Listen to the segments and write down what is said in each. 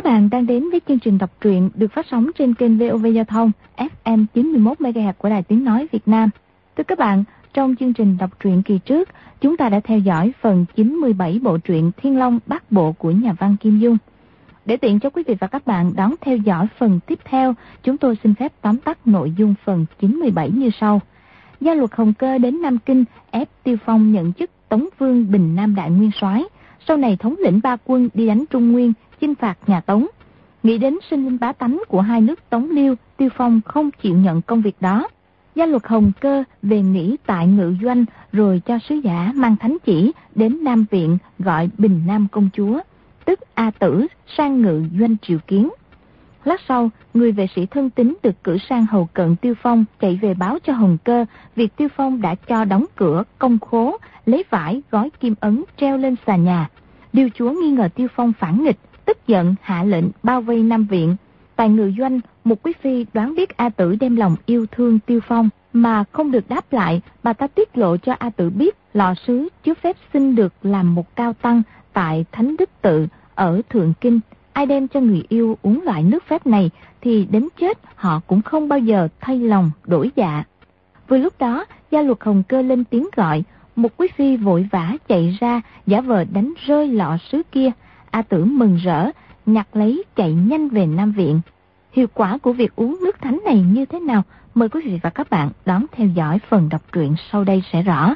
Các bạn đang đến với chương trình đọc truyện được phát sóng trên kênh VOV Giao thông FM 91 MHz của Đài Tiếng nói Việt Nam. Thưa các bạn, trong chương trình đọc truyện kỳ trước, chúng ta đã theo dõi phần 97 bộ truyện Thiên Long Bát Bộ của nhà văn Kim Dung. Để tiện cho quý vị và các bạn đón theo dõi phần tiếp theo, chúng tôi xin phép tóm tắt nội dung phần 97 như sau. Gia Luật Hồng Cơ đến Nam Kinh ép Tiêu Phong nhận chức Tống Vương Bình Nam Đại Nguyên Soái, sau này thống lĩnh ba quân đi đánh Trung Nguyên, chinh phạt nhà Tống. Nghĩ đến sinh linh bá tánh của hai nước Tống Liêu, Tiêu Phong không chịu nhận công việc đó. Gia Luật Hồng Cơ về nghỉ tại Ngự Doanh, rồi cho sứ giả mang thánh chỉ đến Nam Viện gọi Bình Nam công chúa, tức A Tử, sang Ngự Doanh triều kiến. Lát sau, người vệ sĩ thân tín được cử sang hầu cận Tiêu Phong, chạy về báo cho Hồng Cơ việc Tiêu Phong đã cho đóng cửa công khố, lấy vải gói kim ấn treo lên xà nhà. Điêu chúa nghi ngờ Tiêu Phong phản nghịch, tức giận hạ lệnh bao vây Nam Viện. Tại Ngự Doanh, một quý phi đoán biết A Tử đem lòng yêu thương Tiêu Phong mà không được đáp lại, bà ta tiết lộ cho A Tử biết lọ sứ chứa phép xin được làm một cao tăng tại Thánh Đức Tự ở Thượng Kinh. Ai đem cho người yêu uống loại nước phép này thì đến chết họ cũng không bao giờ thay lòng đổi dạ. Vừa lúc đó, Gia Luật Hồng Cơ lên tiếng gọi, một quý phi vội vã chạy ra giả vờ đánh rơi lọ sứ kia. A Tử mừng rỡ, nhặt lấy chạy nhanh về Nam Viện. Hiệu quả của việc uống nước thánh này như thế nào? Mời quý vị và các bạn đón theo dõi phần đọc truyện sau đây sẽ rõ.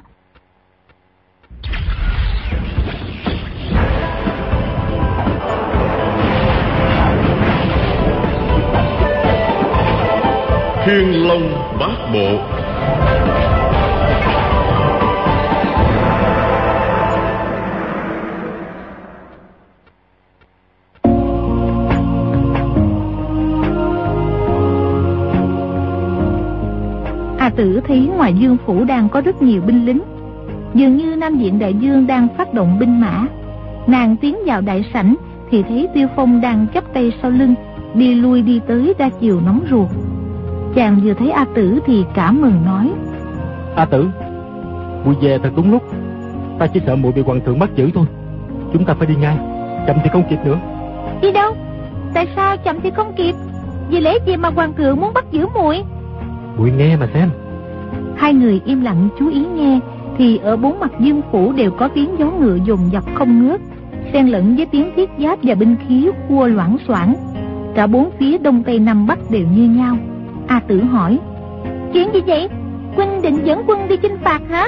Thiên Long Bát Bộ. A Tử thấy ngoài Dương phủ đang có rất nhiều binh lính, dường như Nam Viện đại vương đang phát động binh mã. Nàng tiến vào đại sảnh thì thấy Tiêu Phong đang chắp tay sau lưng, đi lui đi tới ra chiều nóng ruột. Chàng vừa thấy A Tử thì cảm mừng nói: A Tử, muội về thật đúng lúc. Ta chỉ sợ muội bị hoàng thượng bắt giữ thôi. Chúng ta phải đi ngay, chậm thì không kịp nữa. Đi đâu? Tại sao chậm thì không kịp? Vì lẽ gì mà hoàng thượng muốn bắt giữ muội? Muội nghe mà xem. Hai người im lặng chú ý nghe thì ở bốn mặt Dương phủ đều có tiếng gió ngựa dồn dập không ngớt, xen lẫn với tiếng thiết giáp và binh khí khua loảng xoảng. Cả bốn phía đông tây nam bắc đều như nhau. A Tử hỏi: chuyện gì vậy? Huynh định dẫn quân đi chinh phạt hả?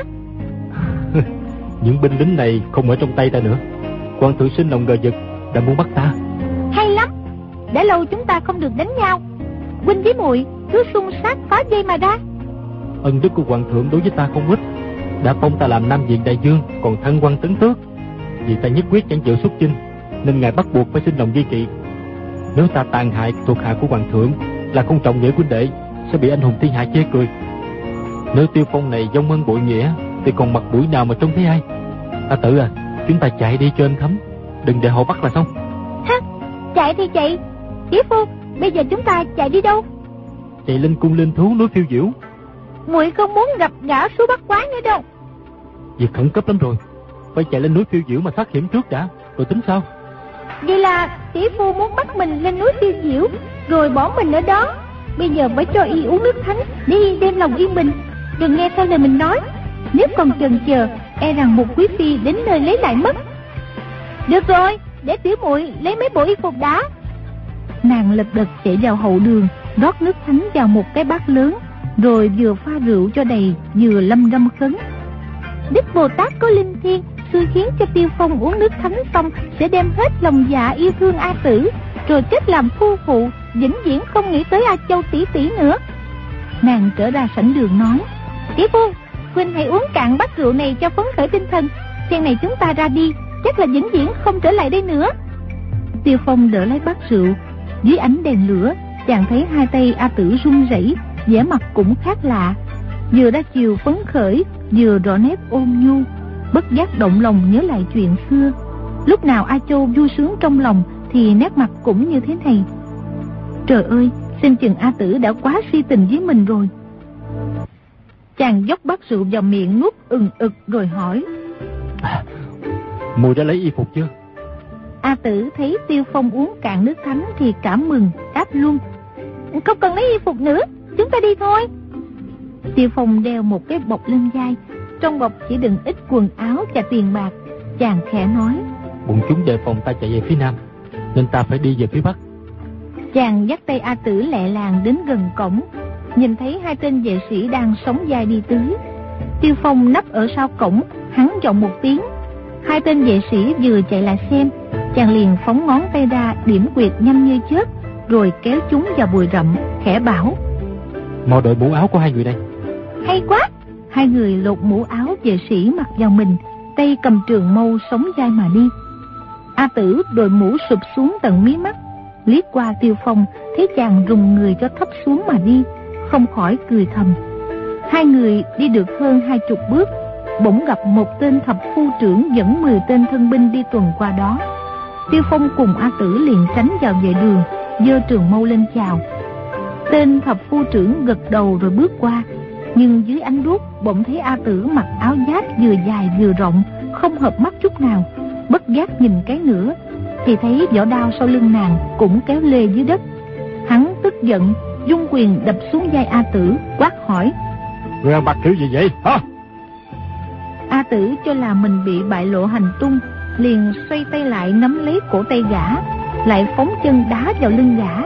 Những binh lính này không ở trong tay ta nữa. Hoàng thượng sinh lòng ngờ vực, đã muốn bắt ta. Hay lắm, đã lâu chúng ta không được đánh nhau. Huynh với muội cứ xung sát phá dây mà ra. Ân đức của hoàng thượng đối với ta không ít, đã phong ta làm Nam Viện đại vương, còn thăng quan tấn tước. Vì ta nhất quyết chẳng chịu xuất chinh, nên ngài bắt buộc phải sinh lòng ghi kỵ. Nếu ta tàn hại thuộc hạ của hoàng thượng, là không trọng nghĩa huynh đệ, sẽ bị anh hùng thiên hạ chê cười. Nếu Tiêu Phong này vong ân bội nghĩa, thì còn mặt mũi nào mà trông thấy ai? A Tử à, chúng ta chạy đi cho êm thấm, đừng để họ bắt là xong. Ha, chạy thì chạy. Tỷ phu, bây giờ chúng ta chạy đi đâu? Chạy lên cung linh thú núi Phiêu Diễu. Muội không muốn gặp gã số bắt quái nữa đâu. Việc khẩn cấp lắm rồi, phải chạy lên núi Phiêu Diễu mà thoát hiểm trước đã, rồi tính sao? Vậy là tỷ phu muốn bắt mình lên núi Phiêu Diễu, rồi bỏ mình ở đó. Bây giờ phải cho y uống nước thánh để y đem lòng yên bình, đừng nghe theo lời mình nói. Nếu còn chần chờ, e rằng một quý phi đến nơi lấy lại mất. Được rồi, để tiểu muội lấy mấy bộ y phục đã. Nàng lật đật chạy vào hậu đường, rót nước thánh vào một cái bát lớn, rồi vừa pha rượu cho đầy, vừa lâm râm khấn: Đức Bồ Tát có linh thiêng, xui khiến cho Tiêu Phong uống nước thánh xong sẽ đem hết lòng dạ yêu thương A Tử, rồi chết làm phu phụ, vĩnh viễn không nghĩ tới A Châu tỷ tỷ nữa. Nàng trở ra sảnh đường nói: Tỷ phu, huynh hãy uống cạn bát rượu này cho phấn khởi tinh thần. Phen này chúng ta ra đi, chắc là vĩnh viễn không trở lại đây nữa. Tiêu Phong đỡ lấy bát rượu, dưới ánh đèn lửa, chàng thấy hai tay A Tử run rẩy, vẻ mặt cũng khác lạ, vừa đã chiều phấn khởi, vừa rõ nét ôn nhu. Bất giác động lòng nhớ lại chuyện xưa. Lúc nào A Châu vui sướng trong lòng thì nét mặt cũng như thế này. Trời ơi, xem chừng A Tử đã quá si tình với mình rồi. Chàng dốc bát rượu vào miệng nuốt ực rồi hỏi: Muội đã lấy y phục chưa? A Tử thấy Tiêu Phong uống cạn nước thánh thì cảm mừng, đáp luôn: Không cần lấy y phục nữa, chúng ta đi thôi. Tiêu Phong đeo một cái bọc lên vai, trong bọc chỉ đựng ít quần áo và tiền bạc. Chàng khẽ nói: Bọn chúng đề phòng ta chạy về phía nam, nên ta phải đi về phía bắc. Chàng dắt tay A Tử lẹ làng đến gần cổng, nhìn thấy hai tên vệ sĩ đang sóng vai đi tới. Tiêu Phong nấp ở sau cổng, hắn giọng một tiếng. Hai tên vệ sĩ vừa chạy lại xem, chàng liền phóng ngón tay ra điểm quyệt nhanh như chớp, rồi kéo chúng vào bụi rậm, khẽ bảo: Mau đội mũ áo của hai người đây. Hay quá. Hai người lột mũ áo vệ sĩ mặc vào mình, tay cầm trường mâu sóng vai mà đi. A Tử đội mũ sụp xuống tận mí mắt, liếc qua Tiêu Phong thấy chàng rùng người cho thấp xuống mà đi, không khỏi cười thầm. Hai người đi được hơn 20 bước, bỗng gặp một tên thập phu trưởng dẫn 10 tên thân binh đi tuần qua đó. Tiêu Phong cùng A Tử liền tránh vào vệ đường, giơ trường mâu lên chào. Tên thập phu trưởng gật đầu rồi bước qua, nhưng dưới ánh đuốc bỗng thấy A Tử mặc áo giáp vừa dài vừa rộng, không hợp mắt chút nào. Bất giác nhìn cái nữa thì thấy vỏ đao sau lưng nàng cũng kéo lê dưới đất. Hắn tức giận dung quyền đập xuống vai A Tử, quát hỏi: Người ăn mặc kiểu gì vậy hả? A Tử cho là mình bị bại lộ hành tung, liền xoay tay lại nắm lấy cổ tay gã, lại phóng chân đá vào lưng gã.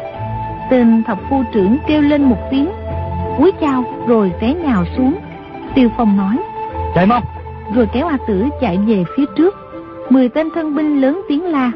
Tên thập phu trưởng kêu lên một tiếng, cúi chào rồi té nhào xuống. Tiêu Phong nói: Chạy mau, rồi kéo A Tử chạy về phía trước. 10 tên thân binh lớn tiếng la: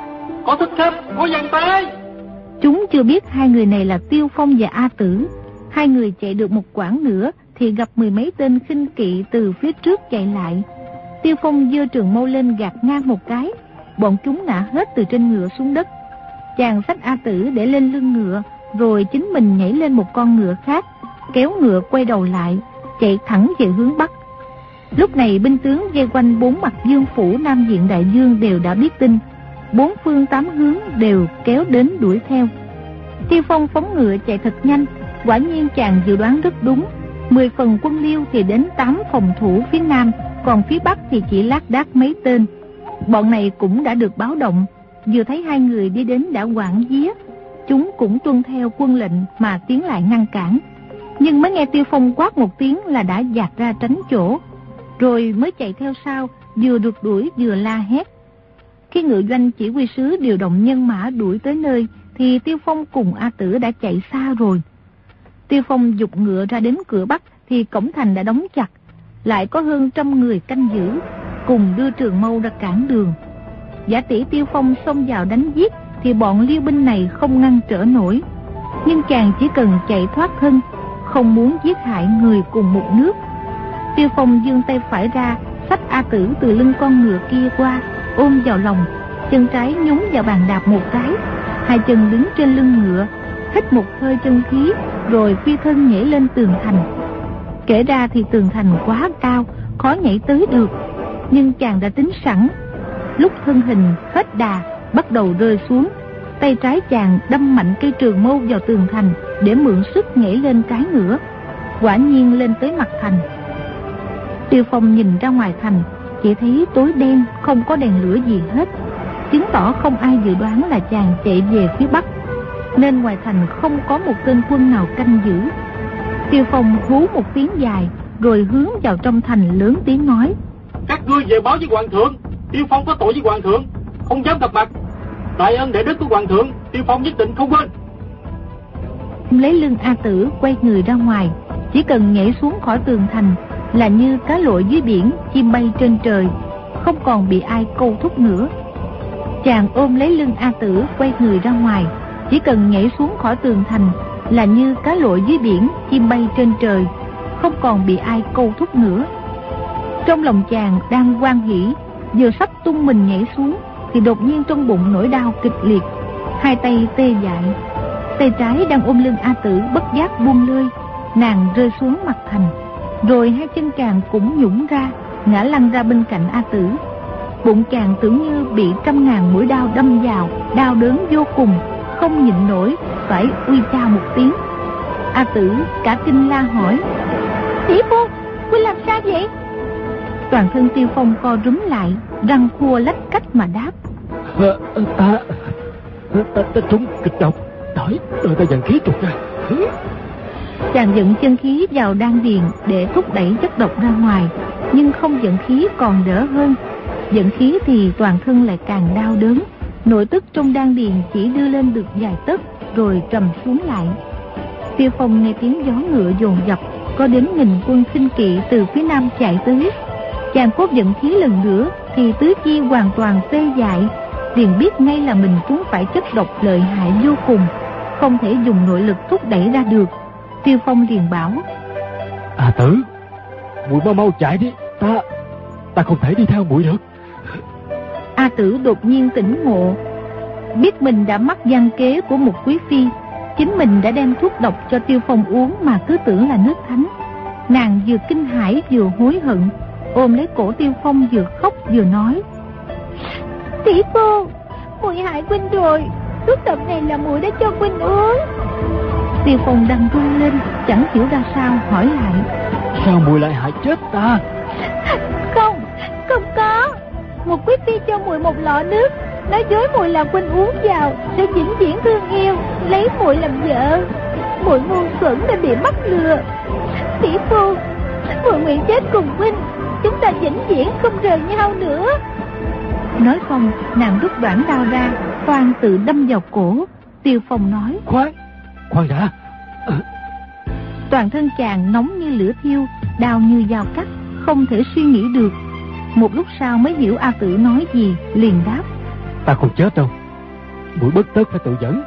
Có thức khách, có giằng tay. Chúng chưa biết hai người này là Tiêu Phong và A Tử. Hai người chạy được một quãng nữa thì gặp 10 mấy tên khinh kỵ từ phía trước chạy lại. Tiêu Phong giơ trường mâu lên gạt ngang một cái, bọn chúng ngã hết từ trên ngựa xuống đất. Chàng xách A Tử để lên lưng ngựa, rồi chính mình nhảy lên một con ngựa khác, kéo ngựa quay đầu lại, chạy thẳng về hướng bắc. Lúc này binh tướng vây quanh 4 mặt Dương phủ Nam Diện Đại Dương đều đã biết tin, 4 phương 8 hướng đều kéo đến đuổi theo. Tiêu Phong phóng ngựa chạy thật nhanh, quả nhiên chàng dự đoán rất đúng. 10 phần quân Liêu thì đến 8 phòng thủ phía nam, còn phía bắc thì chỉ lác đác mấy tên. Bọn này cũng đã được báo động, vừa thấy hai người đi đến đã hoảng vía. Chúng cũng tuân theo quân lệnh mà tiến lại ngăn cản, nhưng mới nghe Tiêu Phong quát một tiếng là đã dạt ra tránh chỗ, rồi mới chạy theo sau, vừa rượt đuổi vừa la hét. Khi ngự doanh chỉ huy sứ điều động nhân mã đuổi tới nơi thì Tiêu Phong cùng A Tử đã chạy xa rồi. Tiêu Phong giục ngựa ra đến cửa bắc thì cổng thành đã đóng chặt, lại có hơn 100 người canh giữ, cùng đưa trường mâu ra cản đường. Giả tỷ Tiêu Phong xông vào đánh giết thì bọn Liêu binh này không ngăn trở nổi, nhưng chàng chỉ cần chạy thoát thân, không muốn giết hại người cùng một nước. Tiêu Phong giương tay phải ra, xách A Tử từ lưng con ngựa kia qua, ôm vào lòng, chân trái nhúng vào bàn đạp một cái, hai chân đứng trên lưng ngựa, hít một hơi chân khí, rồi phi thân nhảy lên tường thành. Kể ra thì tường thành quá cao, khó nhảy tới được, nhưng chàng đã tính sẵn. Lúc thân hình hết đà, bắt đầu rơi xuống, tay trái chàng đâm mạnh cây trường mâu vào tường thành để mượn sức nhảy lên cái ngựa. Quả nhiên lên tới mặt thành. Tiêu Phong nhìn ra ngoài thành, chỉ thấy tối đen, không có đèn lửa gì hết, chứng tỏ không ai dự đoán là chàng chạy về phía bắc, nên ngoài thành không có một tên quân nào canh giữ. Tiêu Phong hú một tiếng dài, rồi hướng vào trong thành lớn tiếng nói: Các ngươi về báo với hoàng thượng, Tiêu Phong có tội với hoàng thượng, không dám gặp mặt. Đại ân đại đức của hoàng thượng, Tiêu Phong nhất định không quên. Lấy lưng A Tử quay người ra ngoài, chỉ cần nhảy xuống khỏi tường thành là như cá lội dưới biển, chim bay trên trời, không còn bị ai câu thúc nữa. Chàng ôm lấy lưng A Tử quay người ra ngoài, chỉ cần nhảy xuống khỏi tường thành là như cá lội dưới biển, chim bay trên trời, không còn bị ai câu thúc nữa. Trong lòng chàng đang hoan hỉ, vừa sắp tung mình nhảy xuống thì đột nhiên trong bụng nổi đau kịch liệt, hai tay tê dại. Tay trái đang ôm lưng A Tử bất giác buông lơi, nàng rơi xuống mặt thành, rồi hai chân chàng cũng nhũn ra, ngã lăn ra bên cạnh A Tử. Bụng chàng tưởng như bị 100.000 mũi đao đâm vào, đau đớn vô cùng, không nhịn nổi, phải uy chao một tiếng. A Tử cả kinh la hỏi: Tỷ phu, huynh làm sao vậy? Toàn thân Tiêu Phong co rúm lại, răng khua lách cách mà đáp: Ta trúng kịch độc. Đợi ta dàn khí trục ra. Chàng dẫn chân khí vào đan điền để thúc đẩy chất độc ra ngoài, nhưng không dẫn khí còn đỡ hơn. Dẫn khí thì toàn thân lại càng đau đớn. Nội tức trong đan điền chỉ đưa lên được vài tấc rồi trầm xuống lại. Tiêu Phong nghe tiếng gió ngựa dồn dập, có đến nghìn quân khinh kỵ từ phía nam chạy tới. Chàng cố dẫn khí lần nữa thì tứ chi hoàn toàn tê dại, liền biết ngay là mình trúng phải chất độc lợi hại vô cùng, không thể dùng nội lực thúc đẩy ra được. Tiêu Phong liền bảo: A Tử, muội mau chạy đi, ta không thể đi theo muội được. A Tử đột nhiên tỉnh ngộ, biết mình đã mắc gian kế của một quý phi. Chính mình đã đem thuốc độc cho Tiêu Phong uống mà cứ tưởng là nước thánh. Nàng vừa kinh hãi vừa hối hận, ôm lấy cổ Tiêu Phong vừa khóc vừa nói: tỷ phu, muội hại huynh rồi, thuốc độc này là muội đã cho huynh uống. Tiêu Phong đang run lên, chẳng hiểu ra sao, hỏi lại: sao muội lại hại chết ta? Không có. Một quý phi cho muội một lọ nước, nói dối muội là huynh uống vào sẽ vĩnh viễn thương yêu, lấy muội làm vợ. Muội ngu xuẩn đã bị mắc lừa. Tỷ phu, muội nguyện chết cùng huynh, chúng ta vĩnh viễn không rời nhau nữa. Nói xong, nàng rút đoạn đao ra, toan tự đâm vào cổ. Tiêu Phong nói: khoan đã. Toàn thân chàng nóng như lửa thiêu, đau như dao cắt, không thể suy nghĩ được. Một lúc sau mới hiểu A Tử nói gì, liền đáp: ta không chết đâu, muội bất tất phải tự dẫn.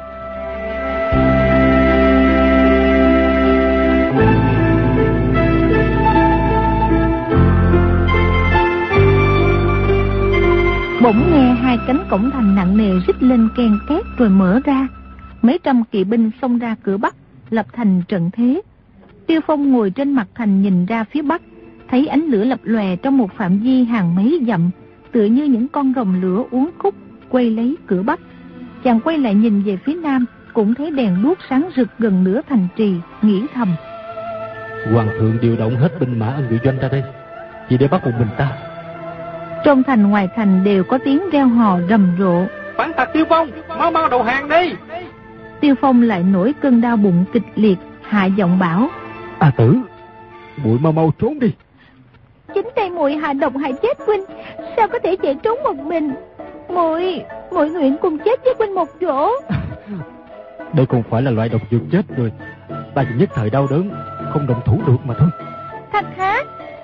Bỗng nghe hai cánh cổng thành nặng nề rít lên ken két rồi mở ra. Mấy trăm kỵ binh xông ra cửa bắc, lập thành trận thế. Tiêu Phong ngồi trên mặt thành nhìn ra phía bắc, thấy ánh lửa lập lòe trong một phạm vi hàng mấy dặm, tựa như những con rồng lửa uốn khúc quay lấy cửa bắc. Chàng quay lại nhìn về phía nam, cũng thấy đèn đuốc sáng rực gần nửa thành trì, nghĩ thầm: hoàng thượng điều động hết binh mã ở ngự doanh ra đây, chỉ để bắt một mình ta. Trong thành ngoài thành đều có tiếng reo hò rầm rộ: phản tặc Tiêu Phong, mau đầu hàng đi. Tiêu Phong lại nổi cơn đau bụng kịch liệt, hạ giọng bảo: A Tử, muội mau trốn đi. Chính tay muội hạ độc hại chết huynh, sao có thể chạy trốn một mình? Muội nguyện cùng chết với huynh một chỗ. Đây không phải là loại độc dược chết người, ta chỉ nhất thời đau đớn, không động thủ được mà thôi. Thật hả?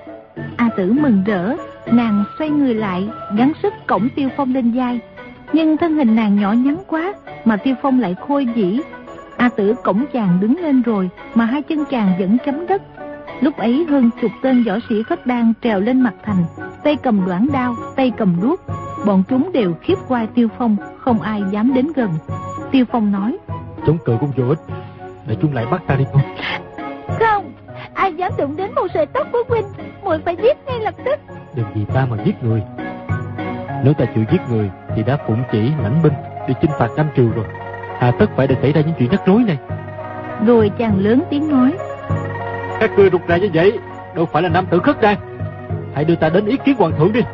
A Tử mừng rỡ, nàng xoay người lại, gắng sức cõng Tiêu Phong lên vai. Nhưng thân hình nàng nhỏ nhắn quá, mà Tiêu Phong lại khôi dĩ. A Tử cõng chàng đứng lên rồi, mà hai chân chàng vẫn chấm đất. Lúc ấy hơn chục tên võ sĩ Khất Đan trèo lên mặt thành, tay cầm đoản đao, tay cầm đuốc. Bọn chúng đều khiếp quai Tiêu Phong, không ai dám đến gần. Tiêu Phong nói: chống cự cũng vô ích, để chúng lại bắt ta đi thôi. Không, ai dám đụng đến một sợi tóc của huynh, muội phải giết ngay lập tức. Đừng vì ta mà giết người. Nếu ta chịu giết người thì đã phụng chỉ lãnh binh đi chinh phạt Nam Triều rồi, hà tất phải để xảy ra những chuyện rắc rối này. Rồi chàng lớn tiếng nói: các ngươi rụt rè như vậy đâu phải là nam tử Khất Đan, hãy đưa ta đến ý kiến hoàng thượng đi.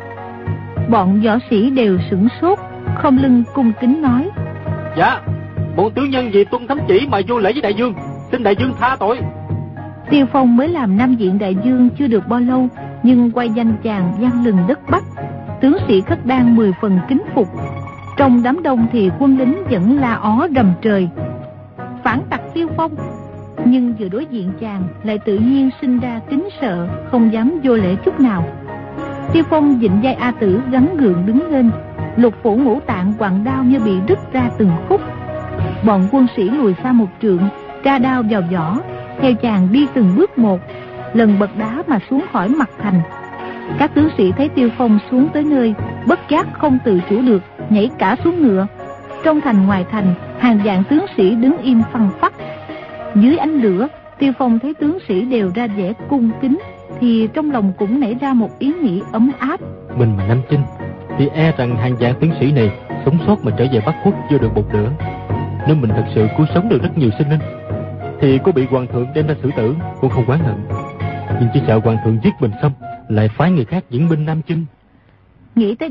Bọn võ sĩ đều sửng sốt, khom lưng cung kính nói: dạ, bọn tướng nhân vì tuân thánh chỉ mà vô lễ với đại vương, xin đại vương tha tội. Tiêu Phong mới làm Nam Viện đại vương chưa được bao lâu, nhưng quay danh chàng vang lừng đất Bắc. Tướng sĩ Khất Đan 10 phần kính phục. Trong đám đông thì quân lính vẫn la ó rầm trời: phản tặc Tiêu Phong. Nhưng vừa đối diện chàng lại tự nhiên sinh ra kính sợ, không dám vô lễ chút nào. Tiêu Phong vịnh vai A Tử gắng gượng đứng lên, lục phủ ngũ tạng quặn đao như bị đứt ra từng khúc. Bọn quân sĩ lùi xa một trượng, tra đao vào vỏ, theo chàng đi từng bước một, lần bậc đá mà xuống khỏi mặt thành. Các tướng sĩ thấy Tiêu Phong xuống tới nơi, bất giác không tự chủ được, nhảy cả xuống ngựa. Trong thành ngoài thành, hàng vạn tướng sĩ đứng im phăng phắc. Dưới ánh lửa, Tiêu Phong thấy tướng sĩ đều ra vẻ cung kính, thì trong lòng cũng nảy ra một ý nghĩ ấm áp. Mình mà Nam Chinh thì e rằng hàng vạn tướng sĩ này sống sót mà trở về Bắc Quốc chưa được một nửa. Nếu mình thật sự cứu sống được rất nhiều sinh linh, thì có bị hoàng thượng đem ra xử tử cũng không oán hận. Nhưng chỉ sợ hoàng thượng giết mình xong lại phái người khác dẫn binh Nam Chinh. Nghĩ tới đây,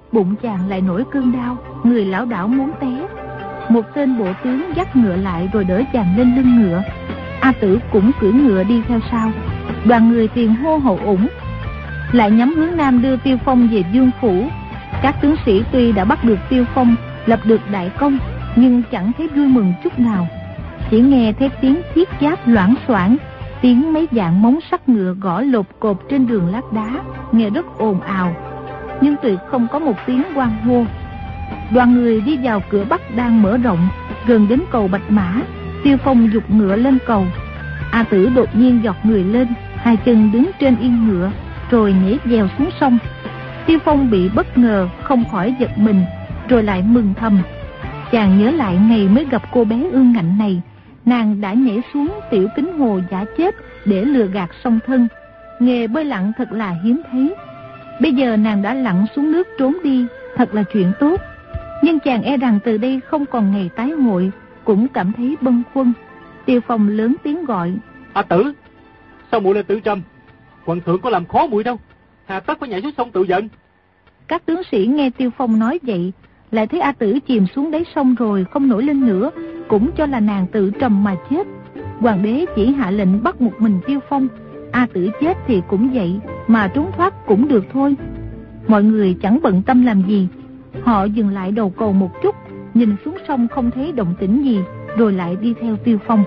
bụng chàng lại nổi cơn đau, người lảo đảo muốn té. Một tên bộ tướng dắt ngựa lại rồi đỡ chàng lên lưng ngựa. A Tử cũng cưỡi ngựa đi theo sau. Đoàn người tiền hô hậu ủng, lại nhắm hướng nam đưa Tiêu Phong về Dương phủ. Các tướng sĩ tuy đã bắt được Tiêu Phong, lập được đại công, nhưng chẳng thấy vui mừng chút nào. Chỉ nghe thấy tiếng thiết giáp loảng xoảng, tiếng mấy dạng móng sắt ngựa gõ lột cột trên đường lát đá, nghe rất ồn ào, nhưng tuyệt không có một tiếng hoan hô. Đoàn người đi vào cửa Bắc đang mở rộng, gần đến cầu Bạch Mã. Tiêu Phong giục ngựa lên cầu. A Tử đột nhiên giọt người lên, hai chân đứng trên yên ngựa, rồi nhảy dèo xuống sông. Tiêu Phong bị bất ngờ, không khỏi giật mình, rồi lại mừng thầm. Chàng nhớ lại ngày mới gặp cô bé ương ngạnh này, nàng đã nhảy xuống tiểu kính hồ giả chết để lừa gạt song thân. Nghề bơi lặn thật là hiếm thấy. Bây giờ nàng đã lặn xuống nước trốn đi, thật là chuyện tốt. Nhưng chàng e rằng từ đây không còn ngày tái hội, cũng cảm thấy bâng khuâng. Tiêu Phong lớn tiếng gọi: A Tử, sao muội lại tự trầm? Hoàng thượng có làm khó muội đâu, hà tất phải nhảy xuống sông tự giận. Các tướng sĩ nghe Tiêu Phong nói vậy, lại thấy A Tử chìm xuống đáy sông rồi không nổi lên nữa, cũng cho là nàng tự trầm mà chết. Hoàng đế chỉ hạ lệnh bắt một mình Tiêu Phong, A Tử chết thì cũng vậy, mà trốn thoát cũng được thôi. Mọi người chẳng bận tâm làm gì. Họ dừng lại đầu cầu một chút, nhìn xuống sông không thấy động tĩnh gì, rồi lại đi theo Tiêu Phong.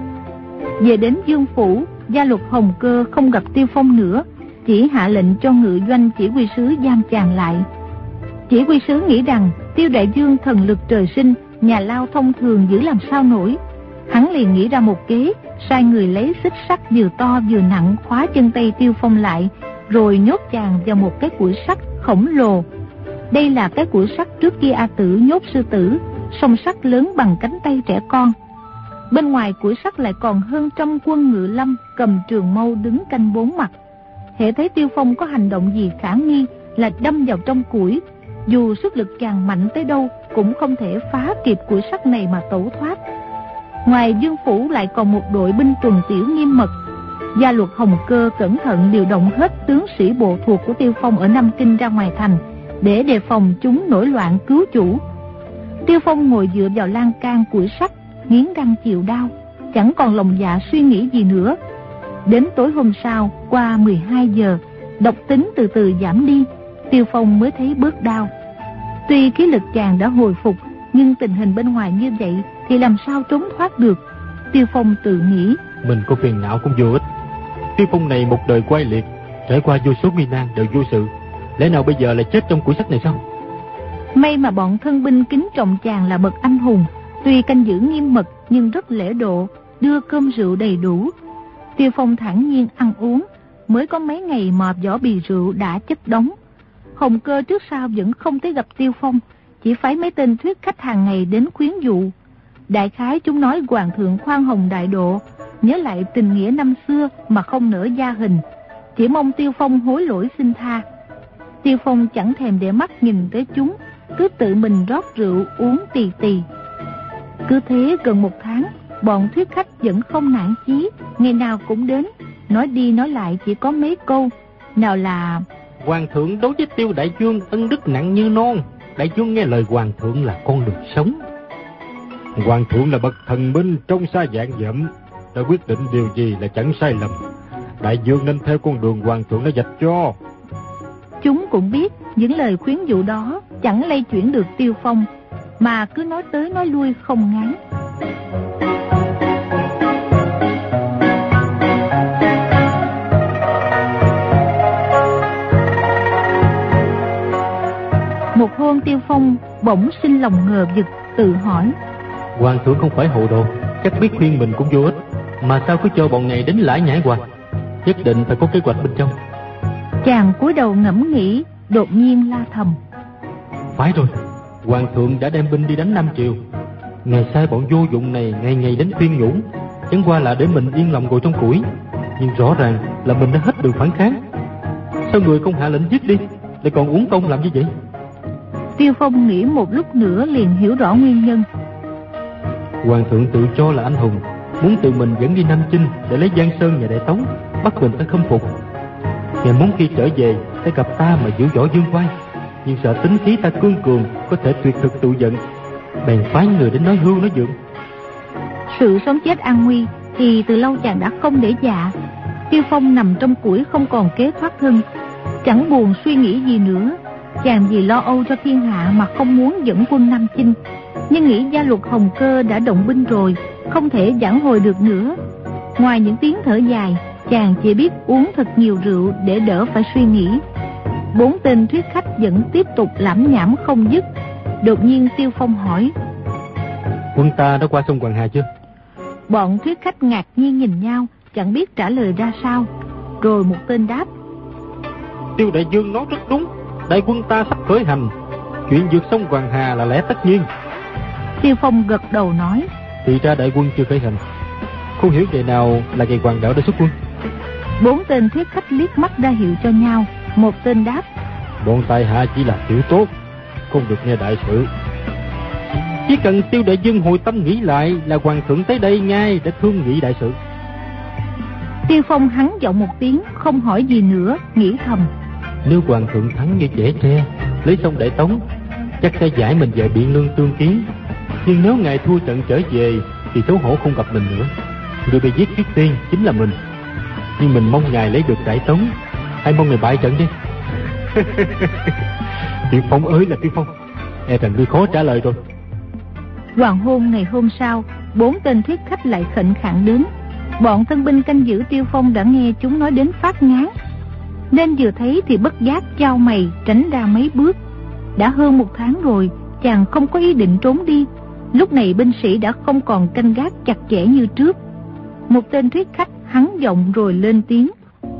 Về đến Dương phủ, gia luật Hồng Cơ không gặp Tiêu Phong nữa, chỉ hạ lệnh cho ngự doanh chỉ huy sứ giam chàng lại. Chỉ huy sứ nghĩ rằng Tiêu đại vương thần lực trời sinh, nhà lao thông thường giữ làm sao nổi. Hắn liền nghĩ ra một kế, sai người lấy xích sắt vừa to vừa nặng khóa chân tay Tiêu Phong lại, rồi nhốt chàng vào một cái củi sắt khổng lồ. Đây là cái củi sắt trước kia A Tử nhốt sư tử, song sắt lớn bằng cánh tay trẻ con. Bên ngoài củi sắt lại còn hơn 100 quân ngự lâm cầm trường mâu đứng canh bốn mặt. Hễ thấy Tiêu Phong có hành động gì khả nghi là đâm vào trong củi, dù sức lực chàng mạnh tới đâu cũng không thể phá kịp củi sắt này mà tẩu thoát. Ngoài Dương phủ lại còn một đội binh tuần tiểu nghiêm mật. Gia luật Hồng Cơ cẩn thận điều động hết tướng sĩ bộ thuộc của Tiêu Phong ở Nam Kinh ra ngoài thành, để đề phòng chúng nổi loạn cứu chủ. Tiêu Phong ngồi dựa vào lan can củi sắt, nghiến răng chịu đau, chẳng còn lòng dạ suy nghĩ gì nữa. Đến tối hôm sau, qua 12 giờ, độc tính từ từ giảm đi, Tiêu Phong mới thấy bớt đau. Tuy khí lực chàng đã hồi phục, nhưng tình hình bên ngoài như vậy thì làm sao trốn thoát được. Tiêu Phong tự nghĩ, mình có phiền não cũng vô ích. Tiêu Phong này một đời quay liệt, trải qua vô số nguy nan đều vô sự, lẽ nào bây giờ lại chết trong củi sắt này sao? May mà bọn thân binh kính trọng chàng là bậc anh hùng, tuy canh giữ nghiêm mật nhưng rất lễ độ, đưa cơm rượu đầy đủ. Tiêu Phong thản nhiên ăn uống, mới có mấy ngày mà vỏ bì rượu đã chất đống. Hồng Cơ trước sau vẫn không tới gặp Tiêu Phong, chỉ phái mấy tên thuyết khách hàng ngày đến khuyến dụ. Đại khái chúng nói hoàng thượng khoan hồng đại độ, nhớ lại tình nghĩa năm xưa mà không nỡ gia hình, chỉ mong Tiêu Phong hối lỗi xin tha. Tiêu Phong chẳng thèm để mắt nhìn tới chúng, cứ tự mình rót rượu uống tì tì. Cứ thế gần 1 tháng, bọn thuyết khách vẫn không nản chí, ngày nào cũng đến, nói đi nói lại chỉ có mấy câu. Nào là: Hoàng thượng đối với Tiêu đại vương ân đức nặng như non, đại vương nghe lời hoàng thượng là con đường sống. Hoàng thượng là bậc thần minh trong xa vạn dặm, đã quyết định điều gì là chẳng sai lầm, đại vương nên theo con đường hoàng thượng đã vạch cho. Chúng cũng biết những lời khuyến dụ đó chẳng lay chuyển được Tiêu Phong, mà cứ nói tới nói lui không ngán. Một hôm Tiêu Phong bỗng sinh lòng ngờ vực, tự hỏi: Hoàng thượng không phải hồ đồ, chắc biết khuyên mình cũng vô ích, mà sao cứ cho bọn này đến lải nhải hoài? Nhất định phải có kế hoạch bên trong. Chàng cúi đầu ngẫm nghĩ, đột nhiên la thầm: Phải rồi, hoàng thượng đã đem binh đi đánh Nam Triều, ngài sai bọn vô dụng này ngày ngày đến khuyên nhủ, chẳng qua là để mình yên lòng ngồi trong củi, nhưng rõ ràng là mình đã hết đường phản kháng. Sao người không hạ lệnh giết đi, lại còn uống công làm như vậy? Tiêu Phong nghĩ một lúc nữa liền hiểu rõ nguyên nhân. Hoàng thượng tự cho là anh hùng, muốn tự mình dẫn đi Nam Chinh để lấy Giang Sơn nhà Đại Tống, bắt mình ta khâm phục. Ngài muốn khi trở về sẽ gặp ta mà giữ võ dương vai, nhưng sợ tính khí ta cương cường, có thể tuyệt thực tự giận, bèn phái người đến nói hưu nói vượng. Sự sống chết an nguy thì từ lâu chàng đã không để dạ. Tiêu Phong nằm trong củi không còn kế thoát thân, chẳng buồn suy nghĩ gì nữa. Chàng vì lo âu cho thiên hạ mà không muốn dẫn quân Nam chinh, nhưng nghĩ gia luật Hồng Cơ đã động binh rồi, không thể vãn hồi được nữa. Ngoài những tiếng thở dài, chàng chỉ biết uống thật nhiều rượu để đỡ phải suy nghĩ. 4 tên thuyết khách vẫn tiếp tục lảm nhảm không dứt. Đột nhiên Tiêu Phong hỏi: Quân ta đã qua sông Hoàng Hà chưa? Bọn thuyết khách ngạc nhiên nhìn nhau, chẳng biết trả lời ra sao. Rồi một tên đáp: Tiêu đại vương nói rất đúng, đại quân ta sắp khởi hành, chuyện vượt sông Hoàng Hà là lẽ tất nhiên. Tiêu Phong gật đầu nói: Thì ra đại quân chưa khởi hành, không hiểu ngày nào là ngày Hoàng đảo đã xuất quân. 4 tên thuyết khách liếc mắt ra hiệu cho nhau. Một tên đáp: Bọn tại hạ chỉ là tiểu tốt, không được nghe đại sự. Chỉ cần Tiêu đại vương hồi tâm nghĩ lại là hoàng thượng tới đây ngay để thương nghị đại sự. Tiêu Phong hắn giọng một tiếng, không hỏi gì nữa, nghĩ thầm: Nếu hoàng thượng thắng như Dễ Tre, lấy xong Đại Tống, chắc sẽ giải mình về Biện Lương tương kiến. Nhưng nếu ngài thua trận trở về thì xấu hổ không gặp mình nữa. Người bị giết trước tiên chính là mình. Nhưng mình mong ngài lấy được Đại Tống, hay mong ngài bại trận đi. Tiêu Phong ơi là Tiêu Phong, e rằng ngươi khó trả lời rồi. Hoàng hôn ngày hôm sau, 4 tên thuyết khách lại khệnh khạng đến. Bọn thân binh canh giữ Tiêu Phong đã nghe chúng nói đến phát ngán, nên vừa thấy thì bất giác chau mày tránh ra mấy bước. Đã hơn 1 tháng rồi, chàng không có ý định trốn đi. Lúc này binh sĩ đã không còn canh gác chặt chẽ như trước. Một tên thuyết khách hắn giọng rồi lên tiếng: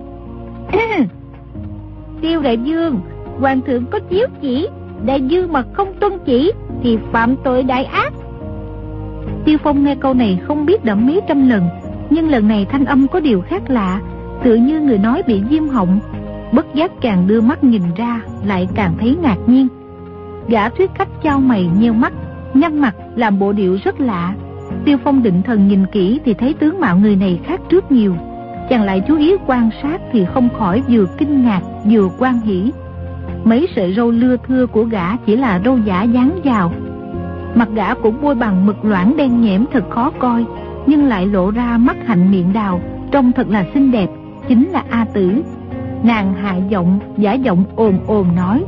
Tiêu đại vương, hoàng thượng có chiếu chỉ, đại vương mà không tuân chỉ thì phạm tội đại ác. Tiêu Phong nghe câu này không biết đã mấy trăm lần, nhưng lần này thanh âm có điều khác lạ, tựa như người nói bị viêm họng. Bất giác càng đưa mắt nhìn ra, lại càng thấy ngạc nhiên. Gã thuyết khách chau mày nheo mắt, nhăn mặt làm bộ điệu rất lạ. Tiêu Phong định thần nhìn kỹ thì thấy tướng mạo người này khác trước nhiều. Chàng lại chú ý quan sát thì không khỏi vừa kinh ngạc vừa hoan hỉ. Mấy sợi râu lưa thưa của gã chỉ là râu giả dán vào. Mặt gã cũng bôi bằng mực loãng đen nhẽm thật khó coi, nhưng lại lộ ra mắt hạnh miệng đào, trông thật là xinh đẹp, chính là A Tử. Nàng hạ giọng, giả giọng ồm ồm nói: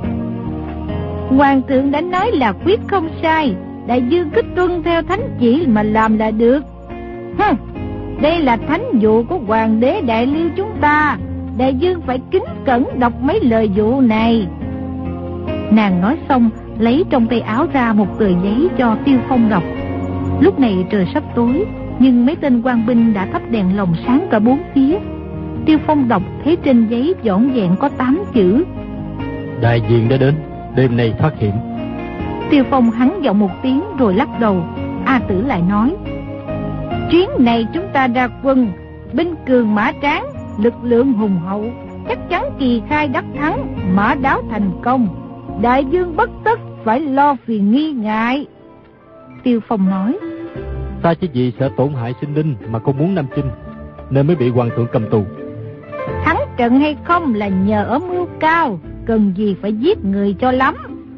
Hoàng thượng đã nói là quyết không sai, đại vương cứ tuân theo thánh chỉ mà làm là được. Đây là thánh dụ của hoàng đế đại Liêu chúng ta, đại vương phải kính cẩn đọc mấy lời dụ này. Nàng nói xong lấy trong tay áo ra một tờ giấy cho Tiêu Phong đọc. Lúc này trời sắp tối, nhưng mấy tên quan binh đã thắp đèn lồng sáng cả 4 phía. Tiêu Phong đọc thấy trên giấy vỏn vẹn có 8 chữ: Đại diện đã đến, đêm nay thoát hiểm. Tiêu Phong hắn giọng một tiếng rồi lắc đầu. A Tử lại nói: Chuyến này chúng ta ra quân, binh cường mã tráng, lực lượng hùng hậu, chắc chắn kỳ khai đắc thắng, mã đáo thành công. Đại vương bất tất phải lo phiền nghi ngại. Tiêu Phong nói: Ta chỉ vì sợ tổn hại sinh linh mà không muốn Nam chinh, nên mới bị hoàng thượng cầm tù. Thắng trận hay không là nhờ ở mưu cao, cần gì phải giết người cho lắm.